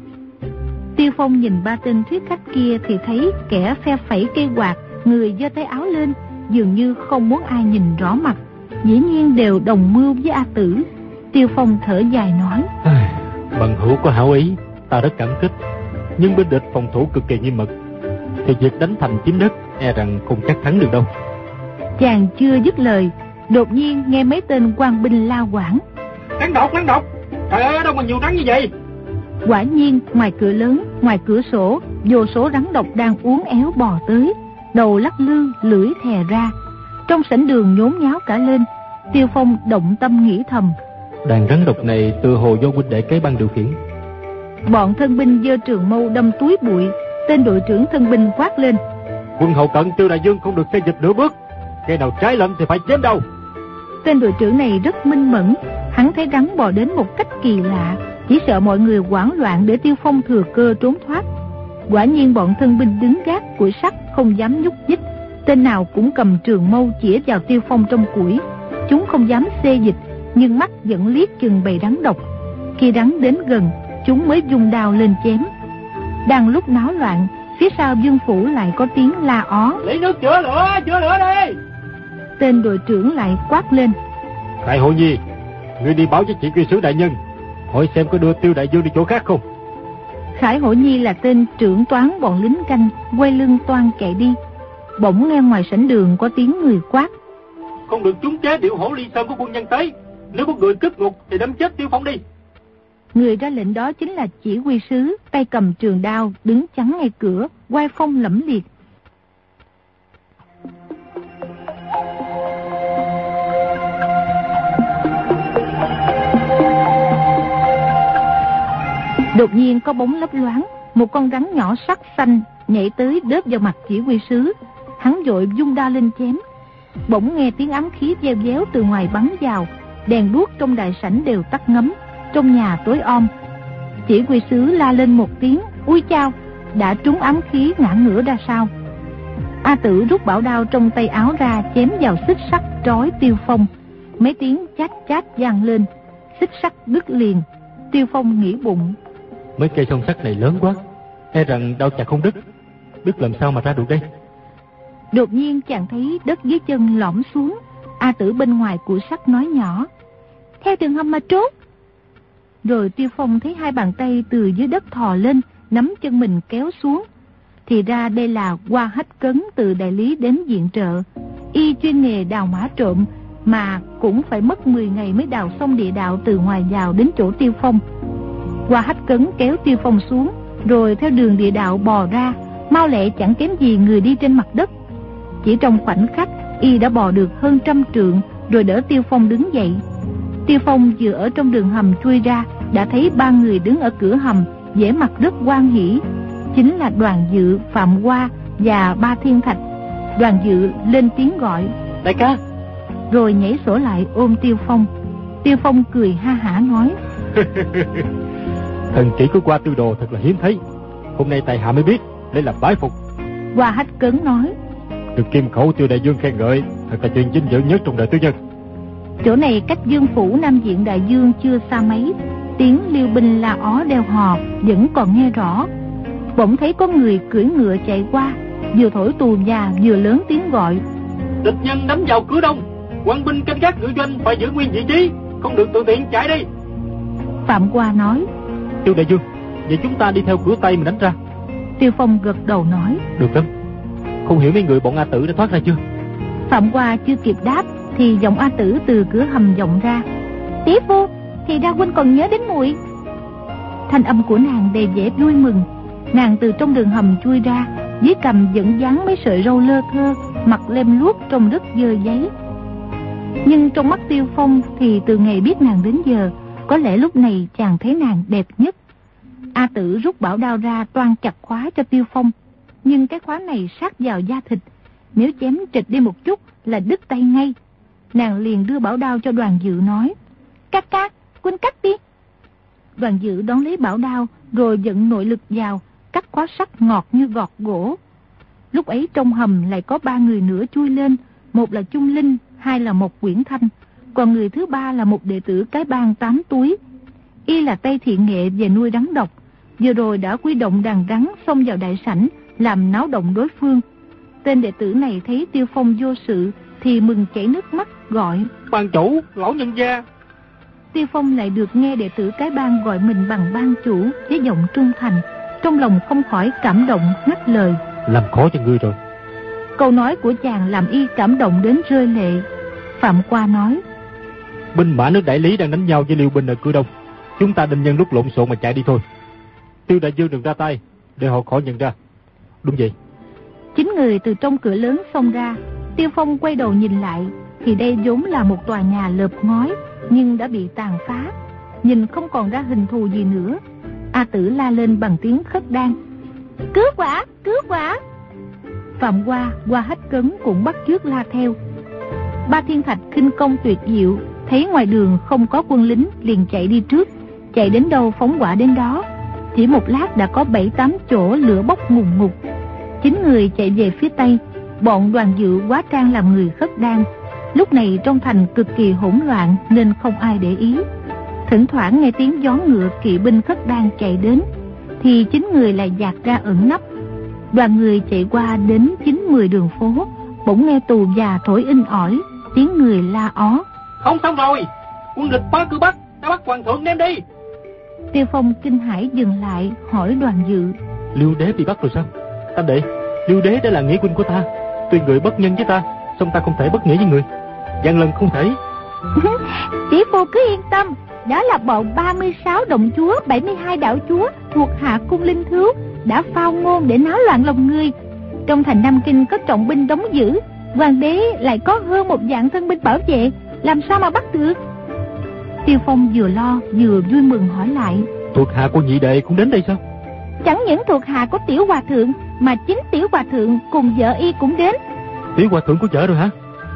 Tiêu Phong nhìn 3 tên thuyết khách kia thì thấy kẻ phe phẩy cây quạt, người giơ tay áo lên, dường như không muốn ai nhìn rõ mặt. Dĩ nhiên đều đồng mưu với A Tử. Tiêu Phong thở dài nói: Bằng hữu có hảo ý, ta rất cảm kích, nhưng bên địch phòng thủ cực kỳ nghiêm mật, thì việc đánh thành chiếm đất e rằng không chắc thắng được đâu. Chàng chưa dứt lời, đột nhiên nghe mấy tên quan binh la quảng: Rắn độc, trời ơi, đâu mà nhiều rắn như vậy. Quả nhiên ngoài cửa lớn, ngoài cửa sổ, vô số rắn độc đang uốn éo bò tới, đầu lắc lư, lưỡi thè ra. Trong sảnh đường nhốn nháo cả lên. Tiêu Phong động tâm nghĩ thầm: Đàn rắn độc này tự hồ do huynh đệ Cái Băng điều khiển. Bọn thân binh giơ trường mâu đâm túi bụi. Tên đội trưởng thân binh quát lên: Quân hậu cận Tiêu đại vương không được xê dịch nửa bước, cái nào trái lệnh thì phải chém đầu. Tên đội trưởng này rất minh mẫn, hắn thấy rắn bò đến một cách kỳ lạ, chỉ sợ mọi người hoảng loạn để Tiêu Phong thừa cơ trốn thoát. Quả nhiên bọn thân binh đứng gác củi sắt không dám nhúc nhích, tên nào cũng cầm trường mâu chĩa vào Tiêu Phong trong củi. Chúng không dám xê dịch, nhưng mắt vẫn liếc chừng bầy rắn độc. Khi rắn đến gần, chúng mới dùng đao lên chém. Đang lúc náo loạn, phía sau Dương phủ lại có tiếng la ó. Lấy nước chữa lửa đi. Tên đội trưởng lại quát lên. Khải Hộ Nhi, ngươi đi báo cho chỉ huy sứ đại nhân, hỏi xem có đưa Tiêu đại dương đi chỗ khác không. Khải Hổ Nhi là tên trưởng toán bọn lính canh, quay lưng toan chạy đi. Bỗng nghe ngoài sảnh đường có tiếng người quát. Không được trúng chế điệu hổ ly sơn của quân nhân tới. Nếu có người cướp ngục thì đâm chết Tiêu Phong đi. Người ra lệnh đó chính là chỉ huy sứ, tay cầm trường đao, đứng chắn ngay cửa, oai phong lẫm liệt. Đột nhiên có bóng lấp loáng, một con rắn nhỏ sắc xanh nhảy tới đớp vào mặt chỉ huy sứ. Hắn vội vung đao lên chém. Bỗng nghe tiếng ám khí veo véo từ ngoài bắn vào, đèn đuốc trong đại sảnh đều tắt ngấm, trong nhà tối om. Chỉ huy sứ la lên một tiếng, ui chao, đã trúng ám khí ngã ngửa ra sau. A Tử rút bảo đao trong tay áo ra, chém vào xích sắt trói Tiêu Phong. Mấy tiếng chát chát vang lên, xích sắt đứt liền. Tiêu Phong nghĩ bụng, mấy cây song sắt này lớn quá, e rằng đau chặt không đứt làm sao mà ra được đây. Đột nhiên chàng thấy đất dưới chân lõm xuống. A Tử bên ngoài của sắt nói nhỏ, theo đường hầm mà trốn. Rồi Tiêu Phong thấy hai bàn tay từ dưới đất thò lên, nắm chân mình kéo xuống. Thì ra đây là Hoa Hách Cấn từ đại lý đến viện trợ. Y chuyên nghề đào mã trộm, mà cũng phải mất 10 ngày mới đào xong địa đạo từ ngoài vào đến chỗ Tiêu Phong. Hoa Hách Cấn kéo Tiêu Phong xuống, rồi theo đường địa đạo bò ra, mau lẹ chẳng kém gì người đi trên mặt đất. Chỉ trong khoảnh khắc, Y đã bò được hơn 100 trượng, rồi đỡ Tiêu Phong đứng dậy. Tiêu Phong vừa ở trong đường hầm chui ra, đã thấy 3 người đứng ở cửa hầm, vẻ mặt rất hoan hỉ. Chính là Đoàn Dự, Phạm Hoa và Ba Thiên Thạch. Đoàn Dự lên tiếng gọi, đại ca, rồi nhảy sổ lại ôm Tiêu Phong. Tiêu Phong cười ha hả nói, thần kỹ của Hoa Tư Đồ thật là hiếm thấy, hôm nay tại hạ mới biết, lấy làm bái phục. Hoa Hách Cấn nói, được kim khẩu Tiêu đại dương khen ngợi, thật là chuyện vinh dự nhất trong đời tư nhân. Chỗ này cách Dương phủ Nam viện đại dương chưa xa mấy, tiếng liêu binh la ó đeo hò vẫn còn nghe rõ. Bỗng thấy có người cưỡi ngựa chạy qua, vừa thổi tù và vừa lớn tiếng gọi, địch nhân đánh vào cửa đông, quan binh canh gác ngự doanh phải giữ nguyên vị trí, không được tự tiện chạy đi. Phạm Hoa nói, Tiêu đại dương, vậy chúng ta đi theo cửa Tây mà đánh ra. Tiêu Phong gật đầu nói, được lắm. Không hiểu mấy người bọn A Tử đã thoát ra chưa? Phạm Hoa chưa kịp đáp thì giọng A Tử từ cửa hầm vọng ra, Tỷ phu, thì ra huynh còn nhớ đến muội. Thanh âm của nàng đầy vẻ vui mừng. Nàng từ trong đường hầm chui ra, dưới cằm vẫn dán mấy sợi râu lơ thơ, mặt lem luốc trông rất dơ giấy. Nhưng trong mắt Tiêu Phong thì từ ngày biết nàng đến giờ, có lẽ lúc này chàng thấy nàng đẹp nhất. A Tử rút bảo đao ra toan chặt khóa cho Tiêu Phong, nhưng cái khóa này sát vào da thịt, nếu chém trịch đi một chút là đứt tay ngay. Nàng liền đưa bảo đao cho Đoàn Dự nói, ca ca, huynh cắt đi. Đoàn Dự đón lấy bảo đao rồi dẫn nội lực vào, cắt khóa sắt ngọt như gọt gỗ. Lúc ấy trong hầm lại có 3 người nữa chui lên, một là Trung Linh, 2 là Mộc Quyển Thanh, còn người thứ 3 là một đệ tử cái bang 8 túi. Y là tay thiện nghệ về nuôi rắn độc, vừa rồi đã quy động đàn rắn xông vào đại sảnh làm náo động đối phương. Tên đệ tử này thấy Tiêu Phong vô sự thì mừng chảy nước mắt gọi, ban chủ, lão nhân gia. Tiêu Phong lại được nghe đệ tử cái bang gọi mình bằng ban chủ với giọng trung thành, trong lòng không khỏi cảm động ngắt lời, làm khó cho ngươi rồi. Câu nói của chàng làm Y cảm động đến rơi lệ. Phạm Hoa nói, binh mã nước đại lý đang đánh nhau với liêu binh ở cửa đông, chúng ta định nhân lúc lộn xộn mà chạy đi thôi. Tiêu đại dương đừng ra tay để họ khỏi nhận ra. Đúng vậy. 9 người từ trong cửa lớn xông ra. Tiêu Phong quay đầu nhìn lại thì đây vốn là một tòa nhà lợp ngói, nhưng đã bị tàn phá, nhìn không còn ra hình thù gì nữa. A Tử la lên bằng tiếng khất đan, cứu quả, cứu quả. Phạm Hoa, Hoa Hách Cấn cũng bắt chước la theo. Ba Thiên Thạch khinh công tuyệt diệu, thấy ngoài đường không có quân lính liền chạy đi trước, chạy đến đâu phóng quả đến đó. Chỉ một lát đã có 7-8 chỗ lửa bốc ngùn ngụt. 9 người chạy về phía Tây. Bọn Đoàn Dự hóa trang làm người khất đan. Lúc này trong thành cực kỳ hỗn loạn nên không ai để ý. Thỉnh thoảng nghe tiếng gió ngựa kỵ binh Khất Đan chạy đến, thì 9 người lại dạt ra ẩn nấp. Đoàn người chạy qua đến 9-10 đường phố, bỗng nghe tù già thổi inh ỏi, tiếng người la ó. Không xong rồi, quân địch phá cửa Bắc, đã bắt hoàng thượng đem đi. Tiêu Phong kinh hãi dừng lại, hỏi Đoàn Dự: Liêu đế bị bắt rồi sao? Tam đệ, Liêu đế đã là nghĩa huynh của ta, tuy người bất nhân với ta, song ta không thể bất nghĩa với người, vạn lần không thể. Tỷ phu cứ yên tâm, đó là bọn 36 động chúa, 72 đảo chúa thuộc hạ cung Linh Thiếu đã phao ngôn để náo loạn lòng người. Trong thành Nam Kinh có trọng binh đóng giữ, hoàng đế lại có hơn 1 vạn thân binh bảo vệ, làm sao mà bắt được? Tiêu Phong vừa lo vừa vui mừng hỏi lại: Thuộc hạ của nhị đệ cũng đến đây sao? Chẳng những thuộc hạ của tiểu hòa thượng, mà chính tiểu hòa thượng cùng vợ y cũng đến. Tiểu hòa thượng có vợ rồi hả?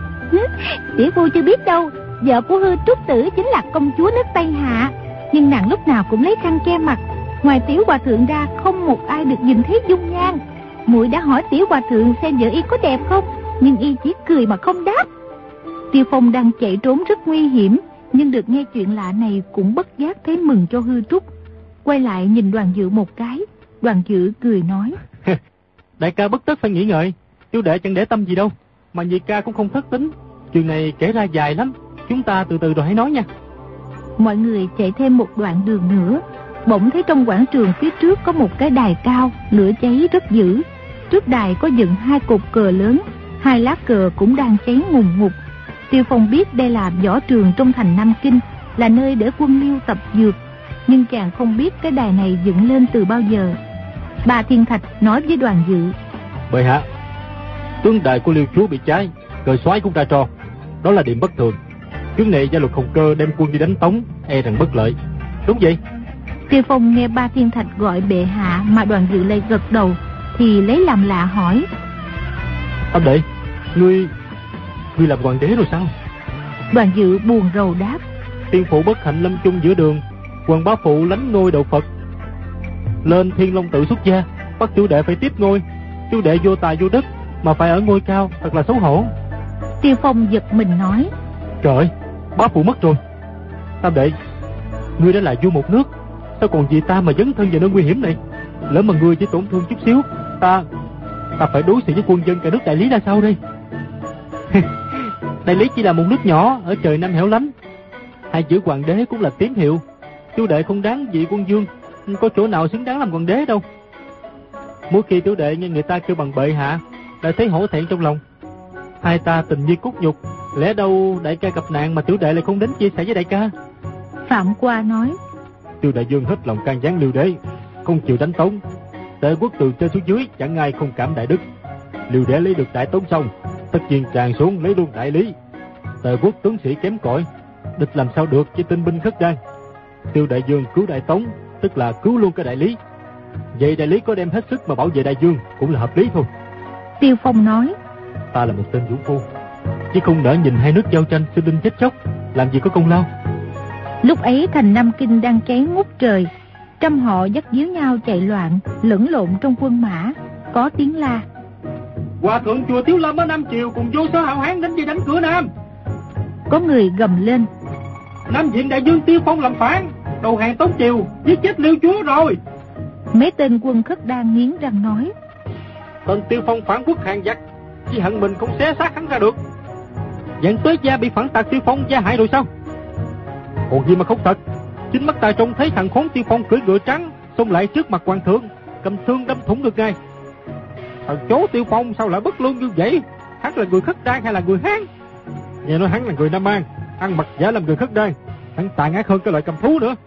Tỷ phu chưa biết đâu, vợ của Hư Trúc Tử chính là công chúa nước Tây Hạ, nhưng nàng lúc nào cũng lấy khăn che mặt. Ngoài tiểu hòa thượng ra, không một ai được nhìn thấy dung nhan. Muội đã hỏi tiểu hòa thượng xem vợ y có đẹp không, nhưng y chỉ cười mà không đáp. Tiêu Phong đang chạy trốn rất nguy hiểm, nhưng được nghe chuyện lạ này cũng bất giác thấy mừng cho Hư Trúc. Quay lại nhìn Đoàn Dự một cái, Đoàn Dự cười nói: Đại ca bất tất phải nghĩ ngợi, tiểu đệ chẳng để tâm gì đâu, mà nhị ca cũng không thất tính. Chuyện này kể ra dài lắm, chúng ta từ từ rồi hãy nói nha. Mọi người chạy thêm một đoạn đường nữa, bỗng thấy trong quảng trường phía trước có một cái đài cao, lửa cháy rất dữ. Trước đài có dựng 2 cột cờ lớn, 2 lá cờ cũng đang cháy ngùn ngụt. Tiêu Phong biết đây là võ trường trong thành Nam Kinh, là nơi để quân Liêu tập dược, nhưng chàng không biết cái đài này dựng lên từ bao giờ. Bà Thiên Thạch nói với Đoàn Dự: Bệ hạ, tướng đài của Liêu chúa bị cháy, cờ soái cũng ra trò, đó là điểm bất thường. Chuyến này gia luật Hồng Cơ đem quân đi đánh Tống, e rằng bất lợi. Đúng vậy. Tiêu Phong nghe Ba Thiên Thạch gọi bệ hạ mà Đoàn Dự lại gật đầu, thì lấy làm lạ hỏi: Tam đệ, ngươi làm hoàng đế rồi sao? Đoàn Dự buồn rầu đáp: Tiên phụ bất hạnh lâm chung giữa đường, hoàng bá phụ lánh ngôi đầu Phật, lên Thiên Long tự xuất gia, bắt tiểu đệ phải tiếp ngôi. Tiểu đệ vô tài vô đức mà phải ở ngôi cao, thật là xấu hổ. Tiêu Phong giật mình nói: Trời ơi, bá phụ mất rồi. Tam đệ, ngươi đã là vua một nước, sao còn vì ta mà dấn thân vào nơi nguy hiểm này? Lỡ mà ngươi chỉ tổn thương chút xíu, ta phải đối xử với quân dân cả nước Đại Lý ra sao đây? Đại Lý chỉ là một nước nhỏ ở trời Nam hẻo lánh, 2 chữ hoàng đế cũng là tiếng hiệu. Tiểu đệ không đáng vị quân vương, có chỗ nào xứng đáng làm hoàng đế đâu. Mỗi khi tiểu đệ nghe người ta kêu bằng bệ hạ, lại thấy hổ thẹn trong lòng. Hai ta tình như cốt nhục, lẽ đâu đại ca gặp nạn mà tiểu đệ lại không đến chia sẻ với đại ca? Phạm Qua nói: Tiêu đại vương hết lòng can gián Liêu đế, không chịu đánh Tống. Tề quốc từ trên xuống dưới chẳng ai không cảm đại đức. Liêu đế lấy được Đại Tống xong, tất nhiên tràn xuống lấy luôn Đại Lý. Tề quốc tướng sĩ kém cỏi, địch làm sao được với tinh binh Khất Đan. Tiêu đại vương cứu Đại Tống, tức là cứu luôn cả Đại Lý. Vậy Đại Lý có đem hết sức mà bảo vệ đại vương cũng là hợp lý thôi. Tiêu Phong nói: Ta là một tên vũ phu, chứ không nỡ nhìn 2 nước giao tranh sinh linh chết chóc, làm gì có công lao. Lúc ấy thành Nam Kinh đang cháy ngút trời, trăm họ dắt díu nhau chạy loạn, lẫn lộn trong quân mã, có tiếng la: Hòa thượng chùa Tiếu Lâm ở Nam Triều cùng vô số hảo hán đến đi đánh cửa Nam. Có người gầm lên: Nam viện đại vương Tiêu Phong làm phản, đầu hàng Tống Triều, giết chết Liêu chúa rồi. Mấy tên quân Khất Đan nghiến răng nói: Tên Tiêu Phong phản quốc hàng giặc, chỉ hận mình không xé xác hắn ra được. Dạng Tuế gia bị phản tặc Tiêu Phong gia hại rồi sao? Còn gì mà không thật, chính mắt ta trông thấy thằng khốn Tiêu Phong cưỡi ngựa trắng xông lại trước mặt hoàng thượng, cầm thương đâm thủng được ngay. Thằng chó Tiêu Phong sao lại bất lương như vậy? Hắn là người Khất Đan hay là người Hán? Nghe nói hắn là người Nam An, ăn mặc giả làm người Khất Đan, hắn tàn ác hơn cái loại cầm thú nữa.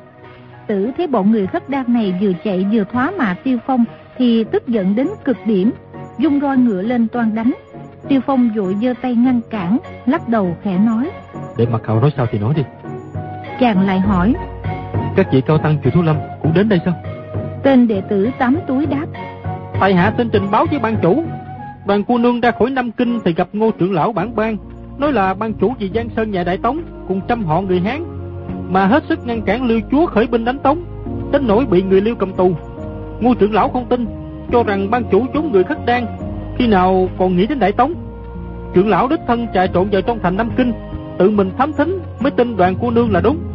Tử thấy bọn người Khất Đan này vừa chạy vừa thoá mạ Tiêu Phong thì tức giận đến cực điểm, dung roi ngựa lên toan đánh. Tiêu Phong vội giơ tay ngăn cản, lắc đầu khẽ nói: Để mặc hậu nói sao thì nói đi. Chàng lại hỏi: Các vị cao tăng chùa Thiếu Lâm cũng đến đây sao? Tên đệ tử Tám Túi đáp: Tại hạ xin trình báo với ban chủ, đoàn cô nương ra khỏi Nam Kinh thì gặp Ngô trưởng lão bản ban, nói là ban chủ vì Giang Sơn nhà Đại Tống cùng trăm họ người Hán mà hết sức ngăn cản Liêu chúa khởi binh đánh Tống, đến nỗi bị người Liêu cầm tù. Ngô trưởng lão không tin, cho rằng ban chủ trốn người Khất Đan, khi nào còn nghĩ đến Đại Tống. Trưởng lão đích thân trà trộn vào trong thành Nam Kinh, tự mình thám thính mới tin đoàn cô nương là đúng.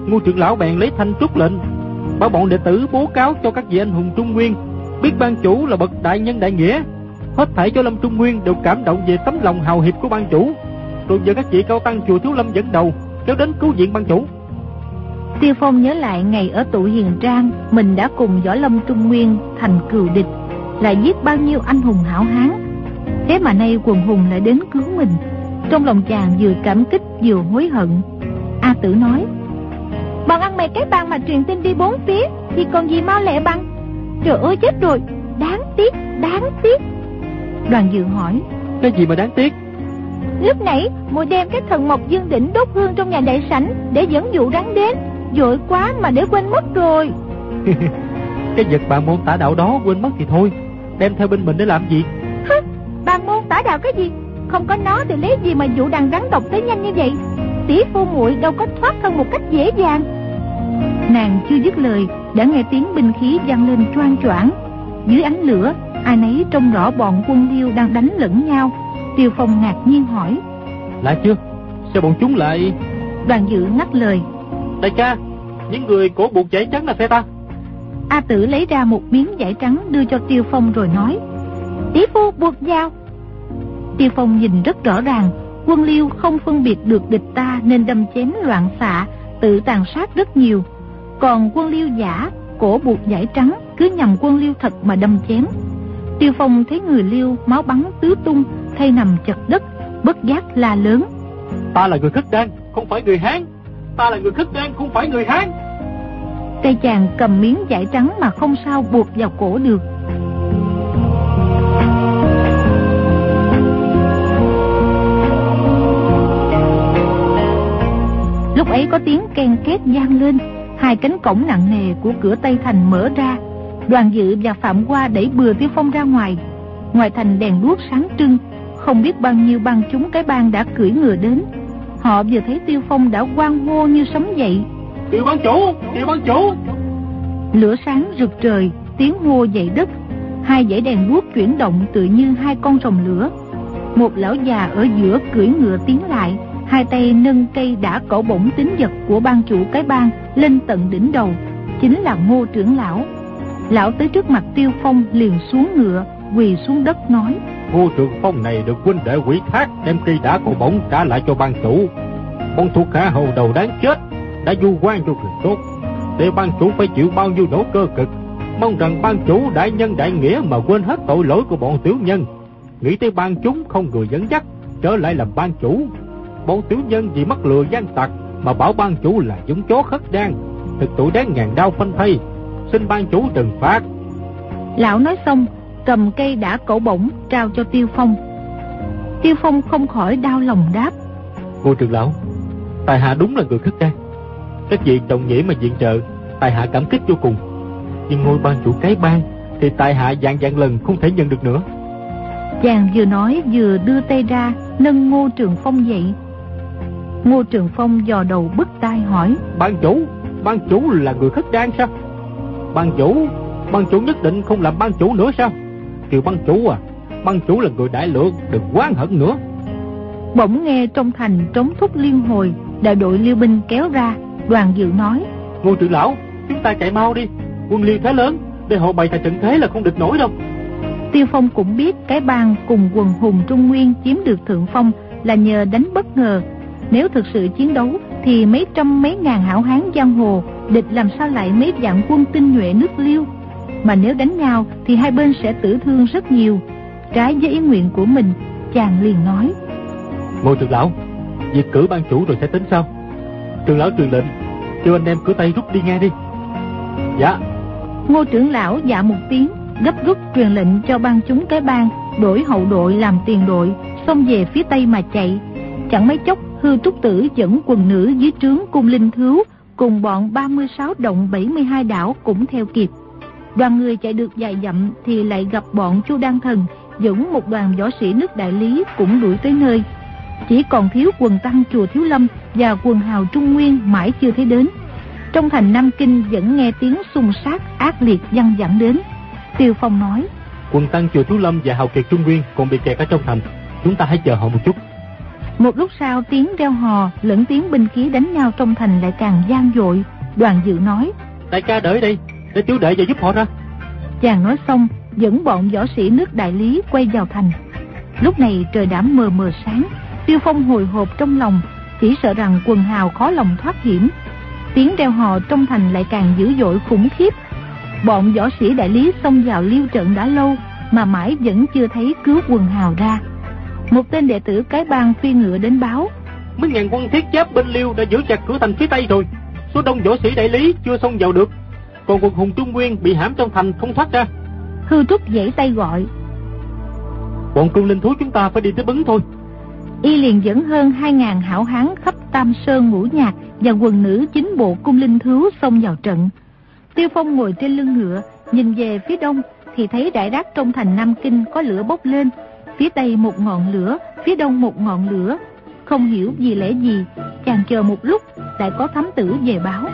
Ngô trưởng lão bèn lấy thanh trúc lệnh, bảo bọn đệ tử bố cáo cho các vị anh hùng Trung Nguyên biết ban chủ là bậc đại nhân đại nghĩa. Hết thảy cho Lâm Trung Nguyên đều cảm động về tấm lòng hào hiệp của ban chủ, rồi nhờ các vị cao tăng chùa Thiếu Lâm dẫn đầu kéo đến cứu viện ban chủ. Tiêu Phong nhớ lại ngày ở Tụ Hiền Trang, mình đã cùng Võ Lâm Trung Nguyên thành cừu địch, lại giết bao nhiêu anh hùng hảo hán. Thế mà nay quần hùng lại đến cứu mình. Trong lòng chàng vừa cảm kích vừa hối hận. A Tử nói: bọn ăn mày cái bang mà truyền tin đi bốn phía thì còn gì mau lẹ bằng. Trời ơi chết rồi, đáng tiếc, đáng tiếc. Đoàn Dự hỏi: cái gì mà đáng tiếc? Lúc nãy mùi đem cái thần Mộc Dương Đỉnh đốt hương trong nhà đại sảnh để dẫn dụ rắn đến, vội quá mà để quên mất rồi. Cái vật Bàn Môn Tả Đạo đó quên mất thì thôi, đem theo bên mình để làm gì? Bàn Môn Tả Đạo cái gì? Không có nó thì lấy gì mà dụ đàn rắn độc tới nhanh như vậy? Tỷ phu muội đâu có thoát thân một cách dễ dàng. Nàng chưa dứt lời đã nghe tiếng binh khí vang lên choang choảng. Dưới ánh lửa, ai nấy trông rõ bọn Quân Liêu đang đánh lẫn nhau. Tiêu Phong ngạc nhiên hỏi: lạ chưa? Sao bọn chúng lại... Đoàn Dự ngắt lời: đại ca, những người cổ buộc vải trắng là phe ta. A Tử lấy ra một miếng vải trắng đưa cho Tiêu Phong rồi nói: tỷ phu buộc vào. Tiêu Phong nhìn rất rõ ràng, Quân Liêu không phân biệt được địch ta nên đâm chém loạn xạ, tự tàn sát rất nhiều. Còn Quân Liêu giả cổ buộc vải trắng cứ nhằm Quân Liêu thật mà đâm chém. Tiêu Phong thấy người Liêu máu bắn tứ tung, thay nằm chật đất, bất giác la lớn: ta là người Khất Đan, không phải người Hán. Ta là người Khất Đan, không phải người Hán. Tay chàng cầm miếng vải trắng mà không sao buộc vào cổ được. Lúc ấy có tiếng ken két vang lên, hai cánh cổng nặng nề của cửa Tây Thành mở ra. Đoàn Dự và Phạm Hoa đẩy bừa Tiêu Phong ra ngoài. Ngoài thành đèn đuốc sáng trưng, không biết bao nhiêu bang chúng cái bang đã cưỡi ngựa đến. Họ vừa thấy Tiêu Phong đã hoan hô như sấm dậy: Tiêu ban chủ, Tiêu ban chủ. Lửa sáng rực trời, tiếng hô dậy đất. Hai dãy đèn đuốc chuyển động tự như hai con rồng lửa. Một lão già ở giữa cưỡi ngựa tiến lại, hai tay nâng cây đã cẩu bổng tín vật của ban chủ cái bang lên tận đỉnh đầu, chính là Ngô trưởng lão. Lão tới trước mặt Tiêu Phong liền xuống ngựa, quỳ xuống đất nói: Ngô Trường Phong này được huynh đệ quỷ thác đem cây đã cẩu bổng trả lại cho ban chủ. Bọn thuộc hạ hầu đầu đáng chết đã vu oan cho người tốt, để ban chủ phải chịu bao nhiêu nỗi cơ cực. Mong rằng ban chủ đại nhân đại nghĩa mà quên hết tội lỗi của bọn tiểu nhân, nghĩ tới ban chúng không người dẫn dắt trở lại làm ban chủ. Bọn tiểu nhân vì mắc lừa gian tặc mà bảo ban chủ là giống chó Khất Đan, thực tội đáng ngàn đao phanh thây, xin ban chủ trừng phạt. Lão nói xong cầm cây đã cẩu bổng trao cho Tiêu Phong. Tiêu Phong không khỏi đau lòng đáp: Ngô trưởng lão, tại hạ đúng là người Khất Đan. Các vị đồng nghĩa mà viện trợ, tại hạ cảm kích vô cùng. Nhưng ngôi ban chủ cái bang thì tại hạ vạn vạn lần không thể nhận được nữa. Chàng vừa nói vừa đưa tay ra nâng Ngô Trường Phong dậy. Ngô Trường Phong dò đầu bứt tai hỏi: ban chủ là người Khất Đan sao? Ban chủ nhất định không làm ban chủ nữa sao? Kiều ban chủ à, ban chủ là người đại lượng, đừng oán hận nữa. Bỗng nghe trong thành trống thúc liên hồi, đại đội Liêu binh kéo ra. Đoàn Dự nói: Ngô trưởng lão, chúng ta chạy mau đi, quân Liêu thế lớn, để họ bày tại trận thế là không địch nổi đâu. Tiêu Phong cũng biết cái bang cùng quần hùng Trung Nguyên chiếm được thượng phong là nhờ đánh bất ngờ. Nếu thực sự chiến đấu thì mấy trăm mấy ngàn hảo hán giang hồ, địch làm sao lại mấy vạn quân tinh nhuệ nước Liêu. Mà nếu đánh nhau thì hai bên sẽ tử thương rất nhiều. Trái với ý nguyện của mình, chàng liền nói: Ngô trưởng lão, việc cử ban chủ rồi sẽ tính sao? Trưởng lão truyền lệnh, kêu anh em cửa Tây rút đi ngay đi. Dạ. Ngô trưởng lão dạ một tiếng, gấp rút truyền lệnh cho ban chúng cái bang đổi hậu đội làm tiền đội, xông về phía Tây mà chạy. Chẳng mấy chốc Hư Trúc Tử dẫn quần nữ dưới trướng Cung Linh Thứu cùng bọn 36 động 72 đảo cũng theo kịp. Đoàn người chạy được vài dặm thì lại gặp bọn Chu Đan Thần dẫn một đoàn võ sĩ nước Đại Lý cũng đuổi tới nơi. Chỉ còn thiếu quần tăng chùa Thiếu Lâm và quần hào Trung Nguyên mãi chưa thấy đến. Trong thành Nam Kinh vẫn nghe tiếng xung sát ác liệt văng vẳng đến. Tiêu Phong nói: Quần tăng chùa Thiếu Lâm và hào kiệt Trung Nguyên còn bị kẹt ở trong thành, chúng ta hãy chờ họ một chút. Một lúc sau, tiếng reo hò lẫn tiếng binh khí đánh nhau trong thành lại càng vang dội. Đoàn Dự nói: Đại ca đợi đây, để tiểu đệ vào giúp họ ra. Chàng nói xong dẫn bọn võ sĩ nước Đại Lý quay vào thành. Lúc này trời đã mờ mờ sáng. Tiêu Phong hồi hộp trong lòng, chỉ sợ rằng quần hào khó lòng thoát hiểm. Tiếng reo hò trong thành lại càng dữ dội khủng khiếp. Bọn võ sĩ Đại Lý xông vào liêu trận đã lâu mà mãi vẫn chưa thấy cứu quần hào ra. Một tên đệ tử cái bang phi ngựa đến báo: Mấy ngàn quân thiết giáp bên Liêu đã giữ chặt cửa thành phía tây rồi. Số đông võ sĩ Đại Lý chưa xông vào được, còn quần hùng Trung Nguyên bị hãm trong thành không thoát ra. Hư Trúc giãy tay gọi: Bọn cung linh thú chúng ta phải đi tới Bấn thôi. Y liền dẫn hơn 2.000 hảo hán khắp Tam Sơn Ngũ Nhạc và quần nữ chính bộ cung linh thú xông vào trận. Tiêu Phong ngồi trên lưng ngựa, nhìn về phía đông thì thấy rải rác trong thành Nam Kinh có lửa bốc lên, phía tây một ngọn lửa, phía đông một ngọn lửa. Không hiểu vì lẽ gì, chàng chờ một lúc lại có thám tử về báo: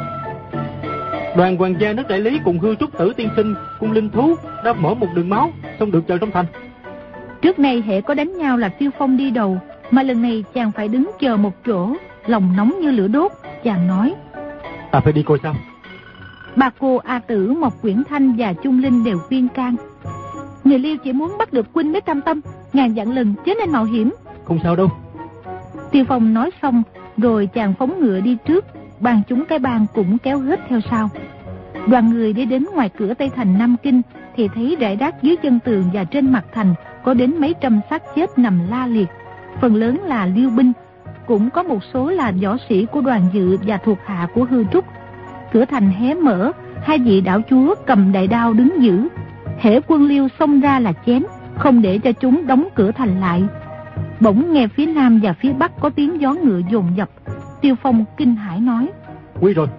Đoàn hoàng gia nước Đại Lý cùng Hư Trúc Tử tiên sinh cung linh thú đã mở một đường máu, xông được vào trong thành. Trước này hệ có đánh nhau là Tiêu Phong đi đầu, mà lần này chàng phải đứng chờ một chỗ, lòng nóng như lửa đốt. Chàng nói: Ta phải đi coi sao. Ba cô A Tử, Mộc Quyển Thanh và Chung Linh đều khuyên can: Người Liêu chỉ muốn bắt được huynh mới cam tâm, ngàn vạn lần chớ nên mạo hiểm. Không sao đâu. Tiêu Phong nói xong rồi chàng phóng ngựa đi trước, ban chúng cái bang cũng kéo hết theo sau. Đoàn người đi đến ngoài cửa Tây thành Nam Kinh thì thấy rải rác dưới chân tường và trên mặt thành có đến mấy trăm xác chết nằm la liệt, phần lớn là Liêu binh, cũng có một số là võ sĩ của Đoàn Dự và thuộc hạ của Hư Trúc. Cửa thành hé mở, hai vị đảo chúa cầm đại đao đứng giữ, hễ quân Liêu xông ra là chém, không để cho chúng đóng cửa thành lại. Bỗng nghe phía nam và phía bắc có tiếng gió ngựa dồn dập. Tiêu Phong kinh hãi nói: Nguy rồi,